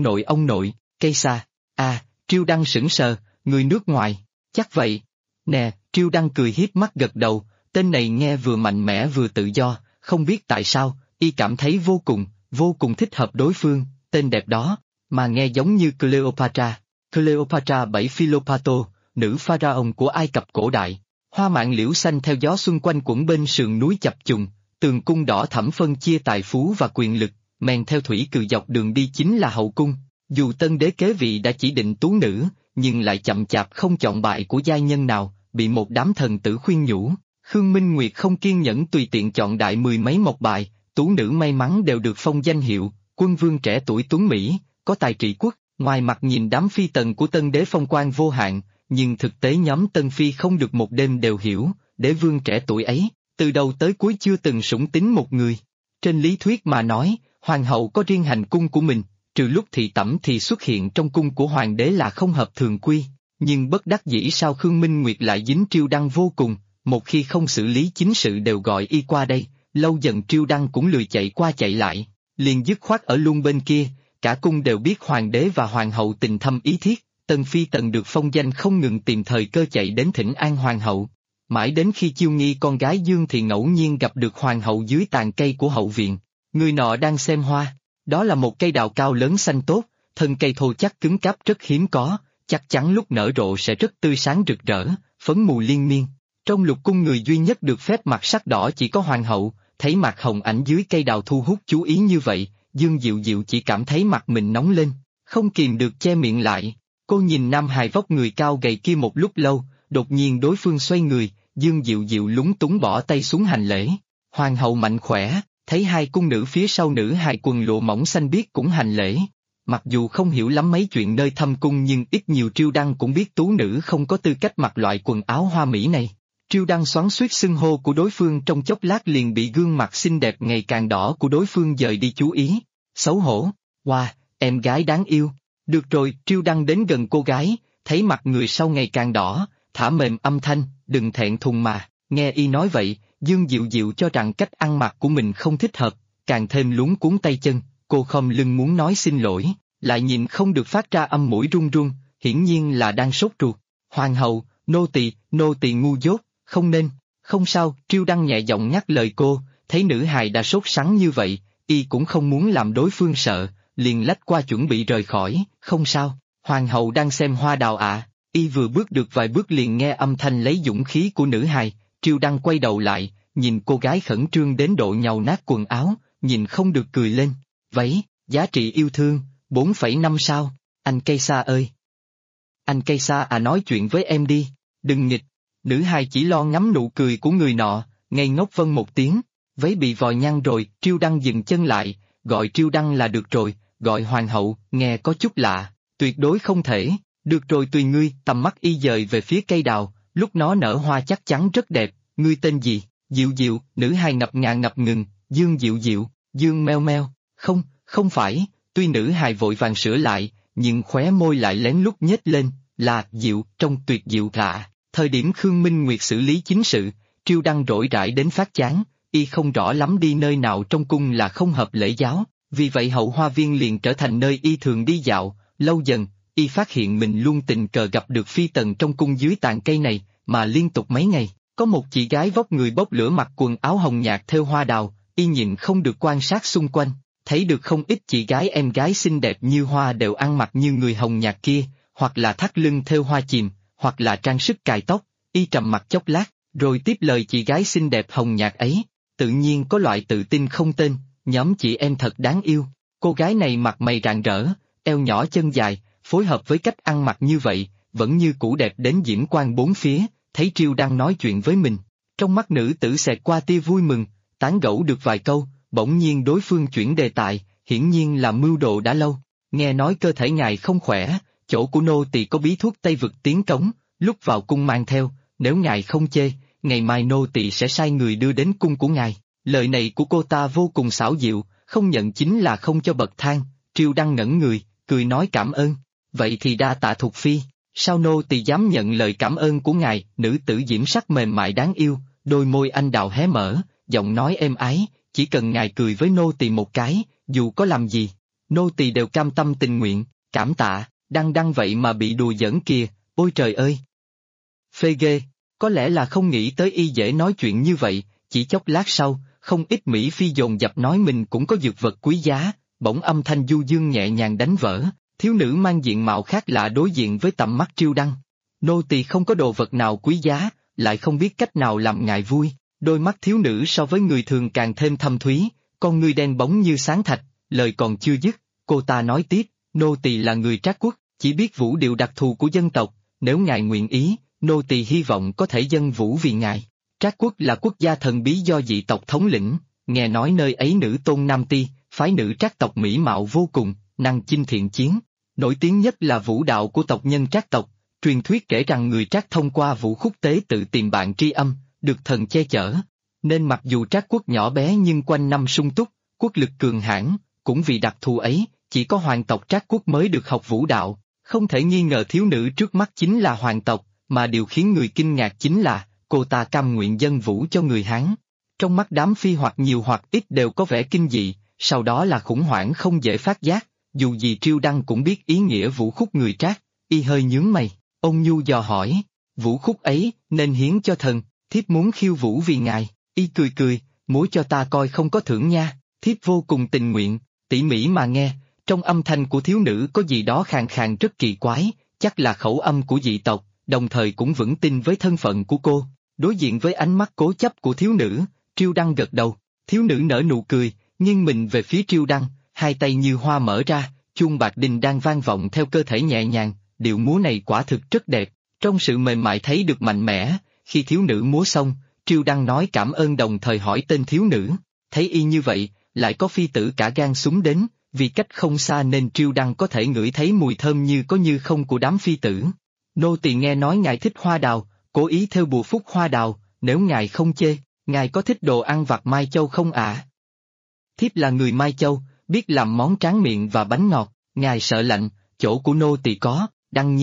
nội, cây xa. À, Triêu Đăng sững sờ, người nước ngoài, chắc vậy. Nè, Triêu Đăng cười hiếp mắt gật đầu, tên này nghe vừa mạnh mẽ vừa tự do, không biết tại sao, y cảm thấy vô cùng thích hợp đối phương, tên đẹp đó, mà nghe giống như Cleopatra. Cleopatra 7 Philopato, nữ pharaoh của Ai Cập cổ đại. Hoa mạn liễu xanh theo gió xuân quanh quẩn bên sườn núi chập trùng, tường cung đỏ thẫm phân chia tài phú và quyền lực, men theo thủy cừ dọc đường đi chính là hậu cung. Dù tân đế kế vị đã chỉ định tú nữ, nhưng lại chậm chạp không chọn bại của giai nhân nào, bị một đám thần tử khuyên nhủ. Khương Minh Nguyệt không kiên nhẫn tùy tiện chọn đại mười mấy một bài, tú nữ may mắn đều được phong danh hiệu, quân vương trẻ tuổi tuấn Mỹ, có tài trị quốc. Ngoài mặt nhìn đám phi tần của tân đế phong quang vô hạn, nhưng thực tế nhóm tân phi không được một đêm đều hiểu, đế vương trẻ tuổi ấy, từ đầu tới cuối chưa từng sủng tín một người. Trên lý thuyết mà nói, hoàng hậu có riêng hành cung của mình, trừ lúc thị tẩm thì xuất hiện trong cung của hoàng đế là không hợp thường quy, nhưng bất đắc dĩ sao Khương Minh Nguyệt lại dính Triêu Đăng vô cùng, một khi không xử lý chính sự đều gọi y qua đây, lâu dần Triêu Đăng cũng lười chạy qua chạy lại, liền dứt khoát ở luôn bên kia. Cả cung đều biết hoàng đế và hoàng hậu tình thâm ý thiết, tân phi tần được phong danh không ngừng tìm thời cơ chạy đến thỉnh an hoàng hậu. Mãi đến khi Chiêu Nghi con gái Dương thì ngẫu nhiên gặp được hoàng hậu dưới tàn cây của hậu viện, người nọ đang xem hoa, đó là một cây đào cao lớn xanh tốt, thân cây thô chắc cứng cáp rất hiếm có, chắc chắn lúc nở rộ sẽ rất tươi sáng rực rỡ, phấn mù liên miên. Trong lục cung người duy nhất được phép mặc sắc đỏ chỉ có hoàng hậu, thấy mặt hồng ảnh dưới cây đào thu hút chú ý như vậy. Dương Diệu Diệu chỉ cảm thấy mặt mình nóng lên, không kìm được che miệng lại. Cô nhìn nam hài vóc người cao gầy kia một lúc lâu, đột nhiên đối phương xoay người, Dương Diệu Diệu lúng túng bỏ tay xuống hành lễ. Hoàng hậu mạnh khỏe, thấy hai cung nữ phía sau nữ hài quần lụa mỏng xanh biếc cũng hành lễ. Mặc dù không hiểu lắm mấy chuyện nơi thâm cung nhưng ít nhiều Triêu Đăng cũng biết tú nữ không có tư cách mặc loại quần áo hoa mỹ này. Triêu Đăng xoắn xuýt xưng hô của đối phương trong chốc lát liền bị gương mặt xinh đẹp ngày càng đỏ của đối phương dời đi chú ý. Xấu hổ, wow, em gái đáng yêu. Được rồi, Triêu Đăng đến gần cô gái, thấy mặt người sau ngày càng đỏ, thả mềm âm thanh, đừng thẹn thùng mà. Nghe y nói vậy, Dương Diệu Diệu cho rằng cách ăn mặc của mình không thích hợp, càng thêm luống cuống tay chân, cô khom lưng muốn nói xin lỗi, lại nhìn không được phát ra âm mũi run run, hiển nhiên là đang sốt ruột. Hoàng hậu, nô tỳ ngu dốt, không nên, không sao, Triêu Đăng nhẹ giọng nhắc lời cô, thấy nữ hài đã sốt sắng như vậy, y cũng không muốn làm đối phương sợ, liền lách qua chuẩn bị rời khỏi, không sao, hoàng hậu đang xem hoa đào ạ. Y vừa bước được vài bước liền nghe âm thanh lấy dũng khí của nữ hài, Triêu Đăng quay đầu lại, nhìn cô gái khẩn trương đến độ nhàu nát quần áo, nhìn không được cười lên, váy, giá trị yêu thương, 4,5 sao, anh cây xa ơi. Anh cây xa à, nói chuyện với em đi, đừng nghịch. Nữ hài chỉ lo ngắm nụ cười của người nọ, ngây ngốc vâng một tiếng, váy bị vòi nhăn rồi, Triêu Đăng dừng chân lại, gọi Triêu Đăng là được rồi, gọi hoàng hậu, nghe có chút lạ, tuyệt đối không thể, được rồi tùy ngươi, tầm mắt y dời về phía cây đào, lúc nó nở hoa chắc chắn rất đẹp, ngươi tên gì, Diệu Diệu, nữ hài ngập ngà ngập ngừng, Dương Diệu Diệu, Dương meo meo, không phải, tuy nữ hài vội vàng sửa lại, nhưng khóe môi lại lén lút nhếch lên, là Diệu, trong tuyệt diệu lạ. Thời điểm Khương Minh Nguyệt xử lý chính sự, Triêu Đăng rỗi rãi đến phát chán, y không rõ lắm đi nơi nào trong cung là không hợp lễ giáo, vì vậy hậu hoa viên liền trở thành nơi y thường đi dạo, lâu dần, y phát hiện mình luôn tình cờ gặp được phi tần trong cung dưới tàn cây này, mà liên tục mấy ngày, có một chị gái vóc người bốc lửa mặc quần áo hồng nhạt thêu hoa đào, y nhịn không được quan sát xung quanh, thấy được không ít chị gái em gái xinh đẹp như hoa đều ăn mặc như người hồng nhạt kia, hoặc là thắt lưng thêu hoa chìm, hoặc là trang sức cài tóc, y trầm mặc chốc lát, rồi tiếp lời chị gái xinh đẹp hồng nhạt ấy, tự nhiên có loại tự tin không tên, nhóm chị em thật đáng yêu, cô gái này mặt mày rạng rỡ, eo nhỏ chân dài, phối hợp với cách ăn mặc như vậy, vẫn như cũ đẹp đến diễm quang bốn phía, thấy Triêu Đăng nói chuyện với mình, trong mắt nữ tử xẹt qua tia vui mừng, tán gẫu được vài câu, bỗng nhiên đối phương chuyển đề tài, hiển nhiên là mưu đồ đã lâu, nghe nói cơ thể ngài không khỏe, chỗ của nô tỳ có bí thuốc Tây Vực tiến cống, lúc vào cung mang theo, nếu ngài không chê, ngày mai nô tỳ sẽ sai người đưa đến cung của ngài. Lời này của cô ta vô cùng xảo diệu, không nhận chính là không cho bậc thang, Triêu Đăng ngẩn người, cười nói cảm ơn, vậy thì đa tạ thuộc phi, sao nô tỳ dám nhận lời cảm ơn của ngài, nữ tử diễm sắc mềm mại đáng yêu, đôi môi anh đào hé mở, giọng nói êm ái, chỉ cần ngài cười với nô tỳ một cái, dù có làm gì, nô tỳ đều cam tâm tình nguyện, cảm tạ. Đăng vậy mà bị đùa giỡn kìa, ôi trời ơi! Phê ghê, có lẽ là không nghĩ tới y dễ nói chuyện như vậy, chỉ chốc lát sau, không ít Mỹ Phi dồn dập nói mình cũng có dược vật quý giá, bỗng âm thanh du dương nhẹ nhàng đánh vỡ, thiếu nữ mang diện mạo khác lạ đối diện với tầm mắt Triêu Đăng. Nô tỳ không có đồ vật nào quý giá, lại không biết cách nào làm ngài vui, đôi mắt thiếu nữ so với người thường càng thêm thâm thúy, con ngươi đen bóng như sáng thạch, lời còn chưa dứt, cô ta nói tiếp. Nô tỳ là người Trác quốc, chỉ biết vũ điệu đặc thù của dân tộc, nếu ngài nguyện ý, nô tỳ hy vọng có thể dâng vũ vì ngài. Trác quốc là quốc gia thần bí do dị tộc thống lĩnh, nghe nói nơi ấy nữ tôn Nam Ti, phái nữ Trác tộc mỹ mạo vô cùng, năng chinh thiện chiến. Nổi tiếng nhất là vũ đạo của tộc nhân Trác tộc, truyền thuyết kể rằng người Trác thông qua vũ khúc tế tự tìm bạn tri âm, được thần che chở. Nên mặc dù Trác quốc nhỏ bé nhưng quanh năm sung túc, quốc lực cường hãn, cũng vì đặc thù ấy, chỉ có hoàng tộc Trác quốc mới được học vũ đạo, không thể nghi ngờ thiếu nữ trước mắt chính là hoàng tộc, mà điều khiến người kinh ngạc chính là, cô ta cam nguyện dâng vũ cho người Hán. Trong mắt đám phi hoặc nhiều hoặc ít đều có vẻ kinh dị, sau đó là khủng hoảng không dễ phát giác, dù gì Triêu Đăng cũng biết ý nghĩa vũ khúc người Trác, y hơi nhướng mày, ôn nhu dò hỏi, vũ khúc ấy nên hiến cho thần, thiếp muốn khiêu vũ vì ngài, y cười cười, múa cho ta coi không có thưởng nha, thiếp vô cùng tình nguyện, tỉ mỉ mà nghe. Trong âm thanh của thiếu nữ có gì đó khàn khàn rất kỳ quái, chắc là khẩu âm của dị tộc, đồng thời cũng vững tin với thân phận của cô. Đối diện với ánh mắt cố chấp của thiếu nữ, Triêu Đăng gật đầu, thiếu nữ nở nụ cười, nghiêng mình về phía Triêu Đăng, hai tay như hoa mở ra, chuông bạc đình đang vang vọng theo cơ thể nhẹ nhàng, điệu múa này quả thực rất đẹp, trong sự mềm mại thấy được mạnh mẽ, khi thiếu nữ múa xong, Triêu Đăng nói cảm ơn đồng thời hỏi tên thiếu nữ, thấy y như vậy, lại có phi tử cả gan súng đến. Vì cách không xa nên Triêu Đăng có thể ngửi thấy mùi thơm như có như không của đám phi tử. Nô tỳ nghe nói ngài thích hoa đào, cố ý thêu bùa phúc hoa đào, nếu ngài không chê, ngài có thích đồ ăn vặt Mai Châu không ạ? Thiếp là người Mai Châu, biết làm món tráng miệng và bánh ngọt, ngài sợ lạnh, chỗ của nô tỳ có, Đăng nhi,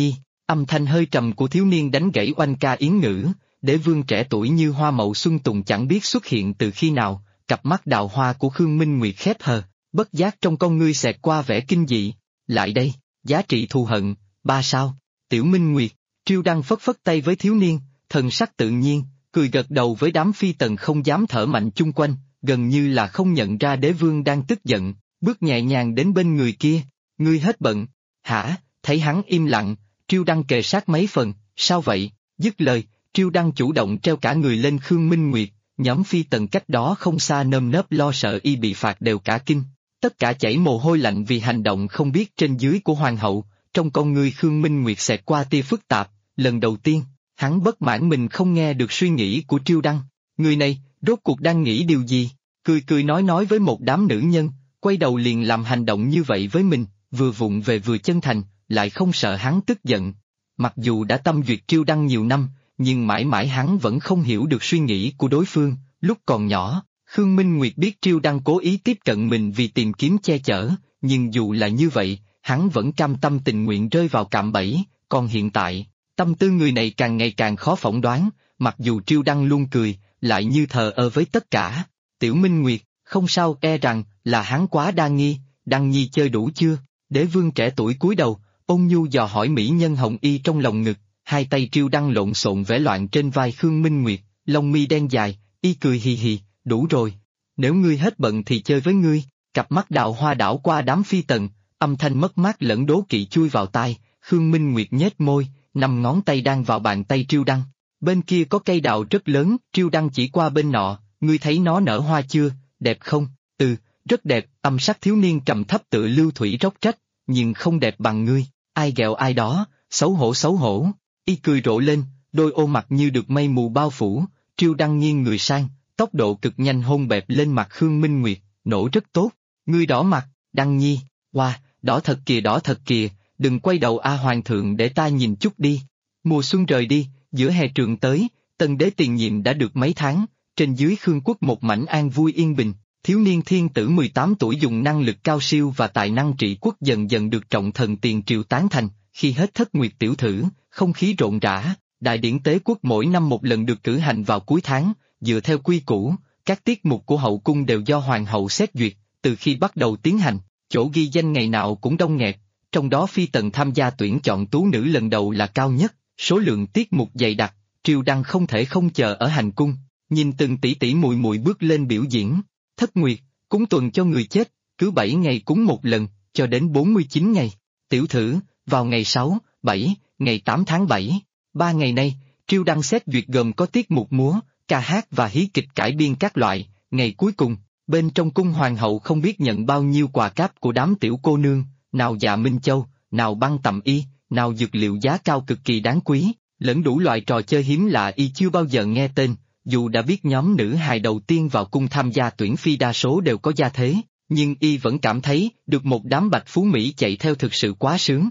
Âm thanh hơi trầm của thiếu niên đánh gãy oanh ca yến ngữ, đế vương trẻ tuổi như hoa mậu xuân tùng chẳng biết xuất hiện từ khi nào, cặp mắt đào hoa của Khương Minh Nguyệt khép hờ, bất giác trong con ngươi xẹt qua vẻ kinh dị. Lại đây, giá trị thù hận, 3 sao, Tiểu Minh Nguyệt, Triêu Đăng phất phất tay với thiếu niên, thần sắc tự nhiên, cười gật đầu với đám phi tần không dám thở mạnh chung quanh, gần như là không nhận ra đế vương đang tức giận, bước nhẹ nhàng đến bên người kia, ngươi hết bận, hả, thấy hắn im lặng, Triêu Đăng kề sát mấy phần, sao vậy, dứt lời, Triêu Đăng chủ động treo cả người lên Khương Minh Nguyệt, nhóm phi tần cách đó không xa nơm nớp lo sợ y bị phạt đều cả kinh, tất cả chảy mồ hôi lạnh vì hành động không biết trên dưới của hoàng hậu, trong con ngươi Khương Minh Nguyệt xẹt qua tia phức tạp, lần đầu tiên, hắn bất mãn mình không nghe được suy nghĩ của Triêu Đăng, người này, rốt cuộc đang nghĩ điều gì, cười cười nói với một đám nữ nhân, quay đầu liền làm hành động như vậy với mình, vừa vụng về vừa chân thành, lại không sợ hắn tức giận. Mặc dù đã tâm duyệt Triêu Đăng nhiều năm, nhưng mãi mãi hắn vẫn không hiểu được suy nghĩ của đối phương, lúc còn nhỏ, Khương Minh Nguyệt biết Triêu Đăng cố ý tiếp cận mình vì tìm kiếm che chở, nhưng dù là như vậy, hắn vẫn cam tâm tình nguyện rơi vào cạm bẫy, còn hiện tại, tâm tư người này càng ngày càng khó phỏng đoán, mặc dù Triêu Đăng luôn cười, lại như thờ ơ với tất cả. Tiểu Minh Nguyệt, không sao, e rằng là hắn quá đa nghi, Đăng Nhi chơi đủ chưa? Đế vương trẻ tuổi cúi đầu, ôn nhu dò hỏi mỹ nhân hồng y trong lòng ngực, hai tay Triêu Đăng lộn xộn vẽ loạn trên vai Khương Minh Nguyệt, lông mi đen dài, y cười hì hì, đủ rồi. Nếu ngươi hết bận thì chơi với ngươi, cặp mắt đào hoa đảo qua đám phi tần, âm thanh mất mát lẫn đố kỵ chui vào tai, Khương Minh Nguyệt nhếch môi, 5 ngón tay đang vào bàn tay Triêu Đăng. Bên kia có cây đào rất lớn, Triêu Đăng chỉ qua bên nọ, ngươi thấy nó nở hoa chưa, đẹp không? Rất đẹp, âm sắc thiếu niên trầm thấp tựa lưu thủy róc rách, nhưng không đẹp bằng ngươi, ai ghẹo ai đó, xấu hổ, y cười rộ lên, đôi ô mặt như được mây mù bao phủ, Triêu Đăng nghiêng người sang, tốc độ cực nhanh hôn bẹp lên mặt Khương Minh Nguyệt, nổ rất tốt, ngươi đỏ mặt, Đăng Nhi, wow, đỏ thật kìa, đừng quay đầu a hoàng thượng để ta nhìn chút đi. Mùa xuân rời đi, giữa hè trường tới, tân đế tiền nhiệm đã được mấy tháng, trên dưới Khương quốc một mảnh an vui yên bình. Thiếu niên thiên tử 18 tuổi dùng năng lực cao siêu và tài năng trị quốc dần dần được trọng thần tiền triều tán thành, khi hết thất nguyệt tiểu thử, không khí rộn rã, đại điển tế quốc mỗi năm một lần được cử hành vào cuối tháng, dựa theo quy củ, các tiết mục của hậu cung đều do hoàng hậu xét duyệt, từ khi bắt đầu tiến hành, chỗ ghi danh ngày nào cũng đông nghẹt, trong đó phi tần tham gia tuyển chọn tú nữ lần đầu là cao nhất, số lượng tiết mục dày đặc, Triều Đăng không thể không chờ ở hành cung, nhìn từng tỷ muội muội bước lên biểu diễn. Thất nguyệt, cúng tuần cho người chết, cứ 7 ngày cúng một lần, cho đến 49 ngày. Tiểu thử, vào ngày 6, 7, ngày 8 tháng 7. 3 ngày nay, Triêu Đăng xét duyệt gồm có tiết mục múa, ca hát và hí kịch cải biên các loại. Ngày cuối cùng, bên trong cung hoàng hậu không biết nhận bao nhiêu quà cáp của đám tiểu cô nương, nào dạ Minh Châu, nào băng tầm y, nào dược liệu giá cao cực kỳ đáng quý, lẫn đủ loại trò chơi hiếm lạ y chưa bao giờ nghe tên. Dù đã biết nhóm nữ hài đầu tiên vào cung tham gia tuyển phi đa số đều có gia thế, nhưng y vẫn cảm thấy được một đám bạch phú Mỹ chạy theo thực sự quá sướng.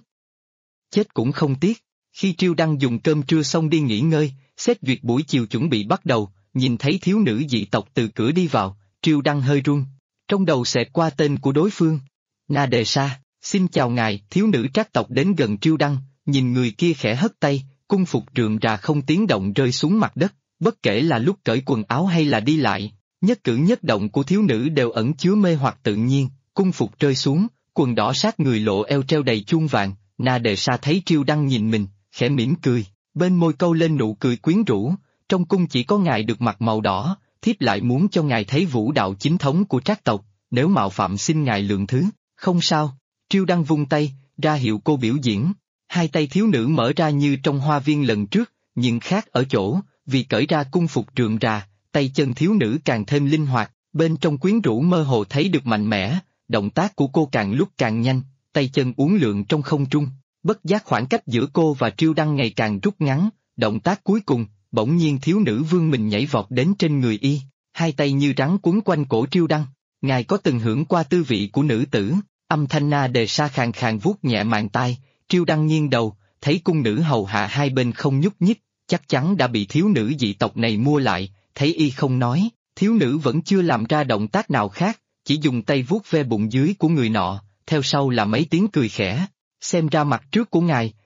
Chết cũng không tiếc, khi Triêu Đăng dùng cơm trưa xong đi nghỉ ngơi, xét duyệt buổi chiều chuẩn bị bắt đầu, nhìn thấy thiếu nữ dị tộc từ cửa đi vào, Triêu Đăng hơi run, trong đầu xẹt qua tên của đối phương. Na Đề Sa, xin chào ngài, thiếu nữ trác tộc đến gần Triêu Đăng, nhìn người kia khẽ hất tay, cung phục rườm rà không tiếng động rơi xuống mặt đất. Bất kể là lúc cởi quần áo hay là đi lại, nhất cử nhất động của thiếu nữ đều ẩn chứa mê hoặc tự nhiên, cung phục rơi xuống, quần đỏ sát người lộ eo treo đầy chuông vàng, Na Đề Sa thấy Triêu Đăng nhìn mình, khẽ mỉm cười, bên môi câu lên nụ cười quyến rũ, trong cung chỉ có ngài được mặc màu đỏ, thiếp lại muốn cho ngài thấy vũ đạo chính thống của trác tộc, nếu mạo phạm xin ngài lượng thứ, không sao, Triêu Đăng vung tay, ra hiệu cô biểu diễn, hai tay thiếu nữ mở ra như trong hoa viên lần trước, nhưng khác ở chỗ, vì cởi ra cung phục rườm rà, tay chân thiếu nữ càng thêm linh hoạt, bên trong quyến rũ mơ hồ thấy được mạnh mẽ, động tác của cô càng lúc càng nhanh, tay chân uốn lượn trong không trung, bất giác khoảng cách giữa cô và Triêu Đăng ngày càng rút ngắn, động tác cuối cùng, bỗng nhiên thiếu nữ vươn mình nhảy vọt đến trên người y, hai tay như rắn quấn quanh cổ Triêu Đăng, ngài có từng hưởng qua tư vị của nữ tử, âm thanh Na Đề Sa khàn khàn vuốt nhẹ màng tai, Triêu Đăng nghiêng đầu, thấy cung nữ hầu hạ hai bên không nhúc nhích, chắc chắn đã bị thiếu nữ dị tộc này mua lại, thấy y không nói, thiếu nữ vẫn chưa làm ra động tác nào khác, chỉ dùng tay vuốt ve bụng dưới của người nọ, theo sau là mấy tiếng cười khẽ, xem ra mặt trước của ngài,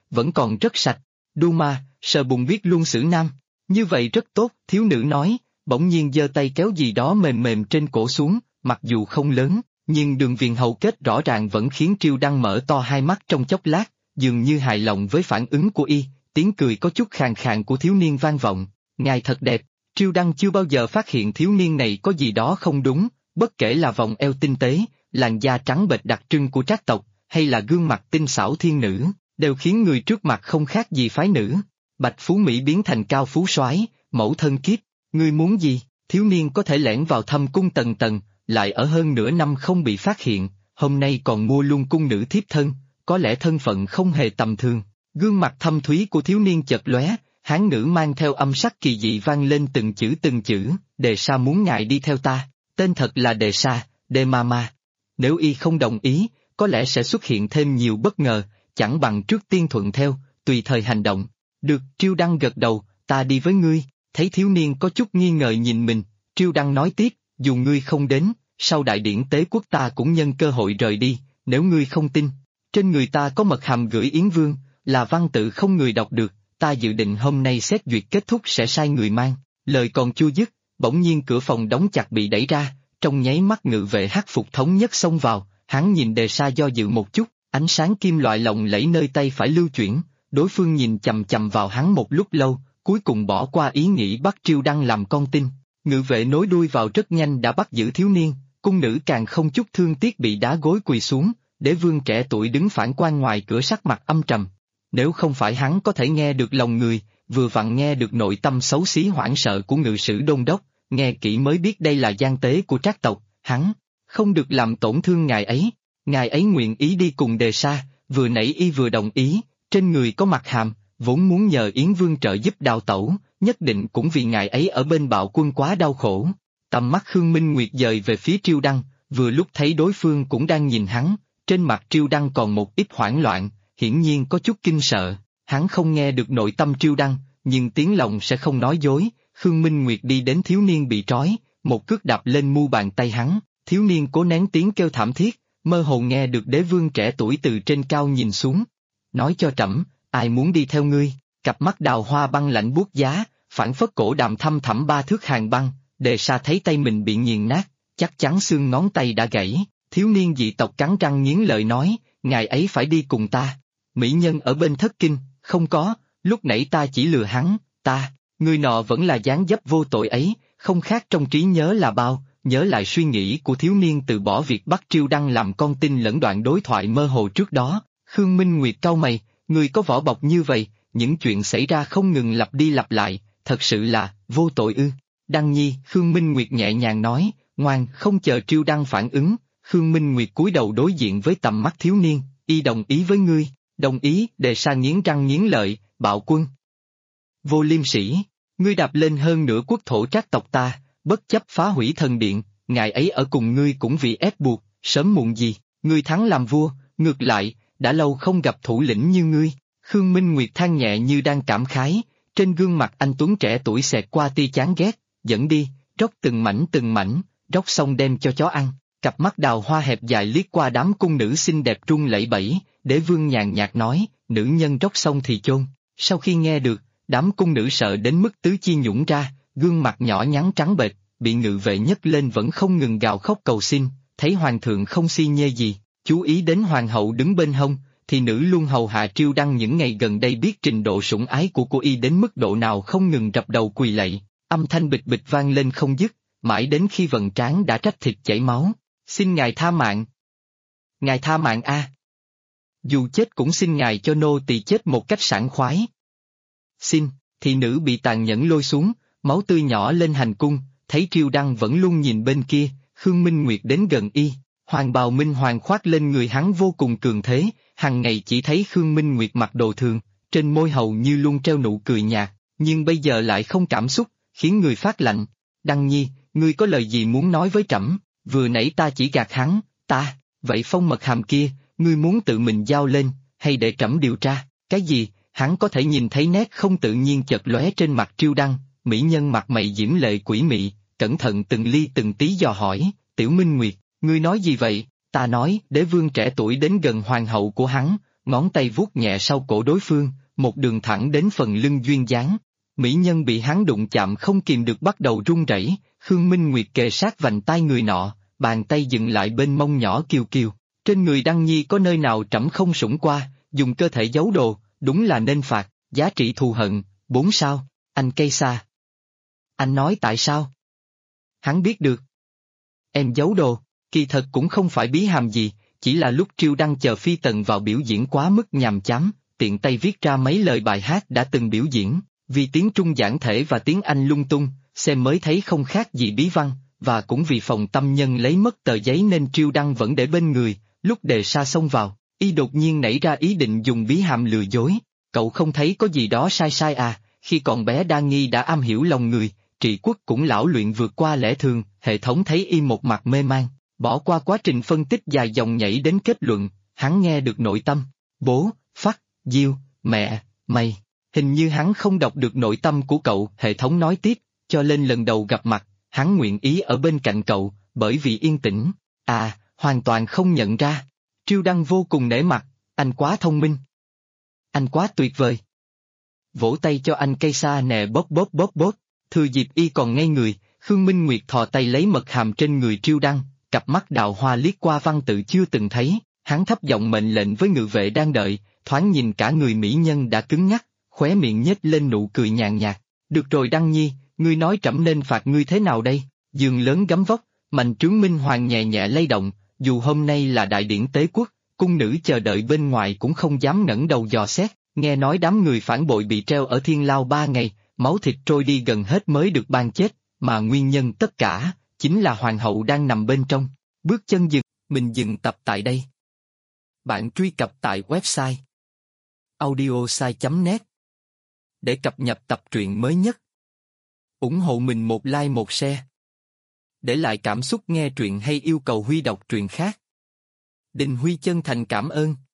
vẫn còn rất sạch. Duma, sờ bùn biết luôn xử nam. Như vậy rất tốt, thiếu nữ nói, bỗng nhiên giơ tay kéo gì đó mềm mềm trên cổ xuống, mặc dù không lớn, nhưng đường viền hầu kết rõ ràng vẫn khiến Triêu Đăng mở to hai mắt trong chốc lát, dường như hài lòng với phản ứng của y, tiếng cười có chút khàn khàn của thiếu niên vang vọng, ngài thật đẹp. Triêu Đăng chưa bao giờ phát hiện thiếu niên này có gì đó không đúng, bất kể là vòng eo tinh tế, làn da trắng bệch đặc trưng của trác tộc, hay là gương mặt tinh xảo thiên nữ, đều khiến người trước mặt không khác gì phái nữ. Bạch Phú Mỹ biến thành cao phú soái, mẫu thân kiếp, ngươi muốn gì? Thiếu niên có thể lẻn vào thâm cung tầng tầng, lại ở hơn nửa năm không bị phát hiện, hôm nay còn mua luôn cung nữ thiếp thân, có lẽ thân phận không hề tầm thường. Gương mặt thâm thúy của thiếu niên chợt lóe, hán ngữ mang theo âm sắc kỳ dị vang lên từng chữ, Đề Sa muốn ngài đi theo ta, tên thật là Đề Sa, Đề Mama. Nếu y không đồng ý, có lẽ sẽ xuất hiện thêm nhiều bất ngờ, chẳng bằng trước tiên thuận theo, tùy thời hành động. Được, Triêu Đăng gật đầu, ta đi với ngươi, thấy thiếu niên có chút nghi ngờ nhìn mình, Triêu Đăng nói tiếp, dù ngươi không đến, sau đại điển tế quốc ta cũng nhân cơ hội rời đi, nếu ngươi không tin. Trên người ta có mật hàm gửi Yến Vương, là văn tự không người đọc được, ta dự định hôm nay xét duyệt kết thúc sẽ sai người mang. Lời còn chưa dứt, bỗng nhiên cửa phòng đóng chặt bị đẩy ra, trong nháy mắt ngự vệ hắc phục thống nhất xông vào, hắn nhìn Đề Sa do dự một chút, ánh sáng kim loại lộng lẫy nơi tay phải lưu chuyển, đối phương nhìn chầm chầm vào hắn một lúc lâu, cuối cùng bỏ qua ý nghĩ bắt Triêu Đăng làm con tin. Ngự vệ nối đuôi vào rất nhanh đã bắt giữ thiếu niên, cung nữ càng không chút thương tiếc bị đá gối quỳ xuống, đế vương trẻ tuổi đứng phản quan ngoài cửa sắc mặt âm trầm. Nếu không phải hắn có thể nghe được lòng người, vừa vặn nghe được nội tâm xấu xí hoảng sợ của ngự sử đôn đốc, nghe kỹ mới biết đây là gian tế của trác tộc, hắn không được làm tổn thương ngài ấy. Ngài ấy nguyện ý đi cùng Đề Sa, vừa nãy y vừa đồng ý, trên người có mặt hàm, vốn muốn nhờ Yến Vương trợ giúp đào tẩu, nhất định cũng vì ngài ấy ở bên bạo quân quá đau khổ. Tầm mắt Khương Minh Nguyệt dời về phía Triêu Đăng, vừa lúc thấy đối phương cũng đang nhìn hắn, trên mặt Triêu Đăng còn một ít hoảng loạn, hiển nhiên có chút kinh sợ, hắn không nghe được nội tâm Triêu Đăng, nhưng tiếng lòng sẽ không nói dối. Khương Minh Nguyệt đi đến thiếu niên bị trói, một cước đạp lên mu bàn tay hắn, thiếu niên cố nén tiếng kêu thảm thiết, mơ hồ nghe được đế vương trẻ tuổi từ trên cao nhìn xuống. Nói cho trẫm, ai muốn đi theo ngươi? Cặp mắt đào hoa băng lạnh buốt giá, phảng phất cổ đàm thăm thẳm 3 thước hàn băng. Đề Sa thấy tay mình bị nghiền nát, chắc chắn xương ngón tay đã gãy. Thiếu niên dị tộc cắn răng nghiến lợi nói, ngài ấy phải đi cùng ta. Mỹ nhân ở bên thất kinh, không có, lúc nãy ta chỉ lừa hắn, người nọ vẫn là dáng dấp vô tội ấy, không khác trong trí nhớ là bao. Nhớ lại suy nghĩ của thiếu niên từ bỏ việc bắt Triêu Đăng làm con tin lẫn đoạn đối thoại mơ hồ trước đó, Khương Minh Nguyệt cau mày, người có vỏ bọc như vậy, những chuyện xảy ra không ngừng lặp đi lặp lại, thật sự là vô tội ư? Đăng nhi, Khương Minh Nguyệt nhẹ nhàng nói, ngoan, không chờ Triêu Đăng phản ứng. Khương Minh Nguyệt cúi đầu đối diện với tầm mắt thiếu niên, y đồng ý với ngươi, đồng ý. Đề Sa nghiến răng nghiến lợi, bạo quân, vô liêm sỉ, ngươi đạp lên hơn nửa quốc thổ trác tộc ta, bất chấp phá hủy thần điện, ngài ấy ở cùng ngươi cũng vì ép buộc, sớm muộn gì, ngươi thắng làm vua, ngược lại, đã lâu không gặp thủ lĩnh như ngươi. Khương Minh Nguyệt than nhẹ như đang cảm khái, trên gương mặt anh tuấn trẻ tuổi xẹt qua tia chán ghét, dẫn đi, róc từng mảnh, róc xong đem cho chó ăn. Cặp mắt đào hoa hẹp dài liếc qua đám cung nữ xinh đẹp run lẩy bẩy, đế vương nhàn nhạt nói, nữ nhân róc xong thì chôn. Sau khi nghe được, đám cung nữ sợ đến mức tứ chi nhũn ra, gương mặt nhỏ nhắn trắng bệch, bị ngự vệ nhấc lên vẫn không ngừng gào khóc cầu xin, thấy hoàng thượng không si nhê gì, chú ý đến hoàng hậu đứng bên hông, thì nữ luôn hầu hạ Triêu Đăng những ngày gần đây biết trình độ sủng ái của cô y đến mức độ nào không ngừng rập đầu quỳ lạy, âm thanh bịch bịch vang lên không dứt, mãi đến khi vầng trán đã rách thịt chảy máu. Xin ngài tha mạng. Ngài tha mạng a. Dù chết cũng xin ngài cho nô tỳ chết một cách sảng khoái. Xin, thị nữ bị tàn nhẫn lôi xuống, máu tươi nhỏ lên hành cung, thấy Triêu Đăng vẫn luôn nhìn bên kia, Khương Minh Nguyệt đến gần y, hoàng bào minh hoàng khoác lên người hắn vô cùng cường thế, hằng ngày chỉ thấy Khương Minh Nguyệt mặc đồ thường, trên môi hầu như luôn treo nụ cười nhạt, nhưng bây giờ lại không cảm xúc, khiến người phát lạnh. Đăng nhi, ngươi có lời gì muốn nói với trẫm? Vừa nãy ta chỉ gạt hắn, vậy phong mật hàm kia, ngươi muốn tự mình giao lên, hay để trẫm điều tra? Cái gì? Hắn có thể nhìn thấy nét không tự nhiên chợt lóe trên mặt Triêu Đăng, mỹ nhân mặt mày diễm lệ quỷ mị, cẩn thận từng ly từng tí dò hỏi, Tiểu Minh Nguyệt, ngươi nói gì vậy? Ta nói, đế vương trẻ tuổi đến gần hoàng hậu của hắn, ngón tay vuốt nhẹ sau cổ đối phương, một đường thẳng đến phần lưng duyên dáng. Mỹ nhân bị hắn đụng chạm không kìm được bắt đầu run rẩy. Khương Minh Nguyệt kề sát vành tai người nọ, bàn tay dừng lại bên mông nhỏ kiều kiều. Trên người Đăng Nhi có nơi nào trẫm không sủng qua, dùng cơ thể giấu đồ, đúng là nên phạt, giá trị thù hận, 4 sao, anh cây xa. Anh nói tại sao? Hắn biết được. Em giấu đồ, kỳ thật cũng không phải bí hàm gì, chỉ là lúc Triêu Đăng chờ Phi Tần vào biểu diễn quá mức nhàm chán, tiện tay viết ra mấy lời bài hát đã từng biểu diễn, vì tiếng Trung giản thể và tiếng Anh lung tung, xem mới thấy không khác gì bí văn, và cũng vì phòng tâm nhân lấy mất tờ giấy nên Triêu Đăng vẫn để bên người, lúc Đề Sa xông vào, y đột nhiên nảy ra ý định dùng bí hàm lừa dối, cậu không thấy có gì đó sai sai à, khi còn bé Đa Nghi đã am hiểu lòng người, Trị Quốc cũng lão luyện vượt qua lẽ thường, hệ thống thấy y một mặt mê man, bỏ qua quá trình phân tích dài dòng nhảy đến kết luận, hắn nghe được nội tâm, bố, Phắc, Diêu, mẹ, mày. Hình như hắn không đọc được nội tâm của cậu, hệ thống nói tiếp, cho nên lần đầu gặp mặt, hắn nguyện ý ở bên cạnh cậu, bởi vì yên tĩnh, hoàn toàn không nhận ra. Triêu Đăng vô cùng nể mặt, anh quá thông minh. Anh quá tuyệt vời. Vỗ tay cho anh cây xa nè bóp bóp bóp bóp, thừa dịp y còn ngây người, Khương Minh Nguyệt thò tay lấy mật hàm trên người Triêu Đăng, cặp mắt đào hoa liếc qua văn tự chưa từng thấy, hắn thấp giọng mệnh lệnh với ngự vệ đang đợi, thoáng nhìn cả người mỹ nhân đã cứng nhắc, khóe miệng nhếch lên nụ cười nhàn nhạt. Được rồi Đăng Nhi, ngươi nói trẫm nên phạt ngươi thế nào đây? Giường lớn gấm vóc, mạnh trướng minh hoàng nhẹ nhẹ lay động, dù hôm nay là đại điển tế quốc, cung nữ chờ đợi bên ngoài cũng không dám ngẩng đầu dò xét, nghe nói đám người phản bội bị treo ở thiên lao 3 ngày, máu thịt trôi đi gần hết mới được ban chết, mà nguyên nhân tất cả, chính là hoàng hậu đang nằm bên trong. Bước chân dừng, mình dừng tập tại đây. Bạn truy cập tại website audiosai.net để cập nhật tập truyện mới nhất. Ủng hộ mình một like một share. Để lại cảm xúc nghe truyện hay yêu cầu Huy đọc truyện khác. Đình Huy chân thành cảm ơn.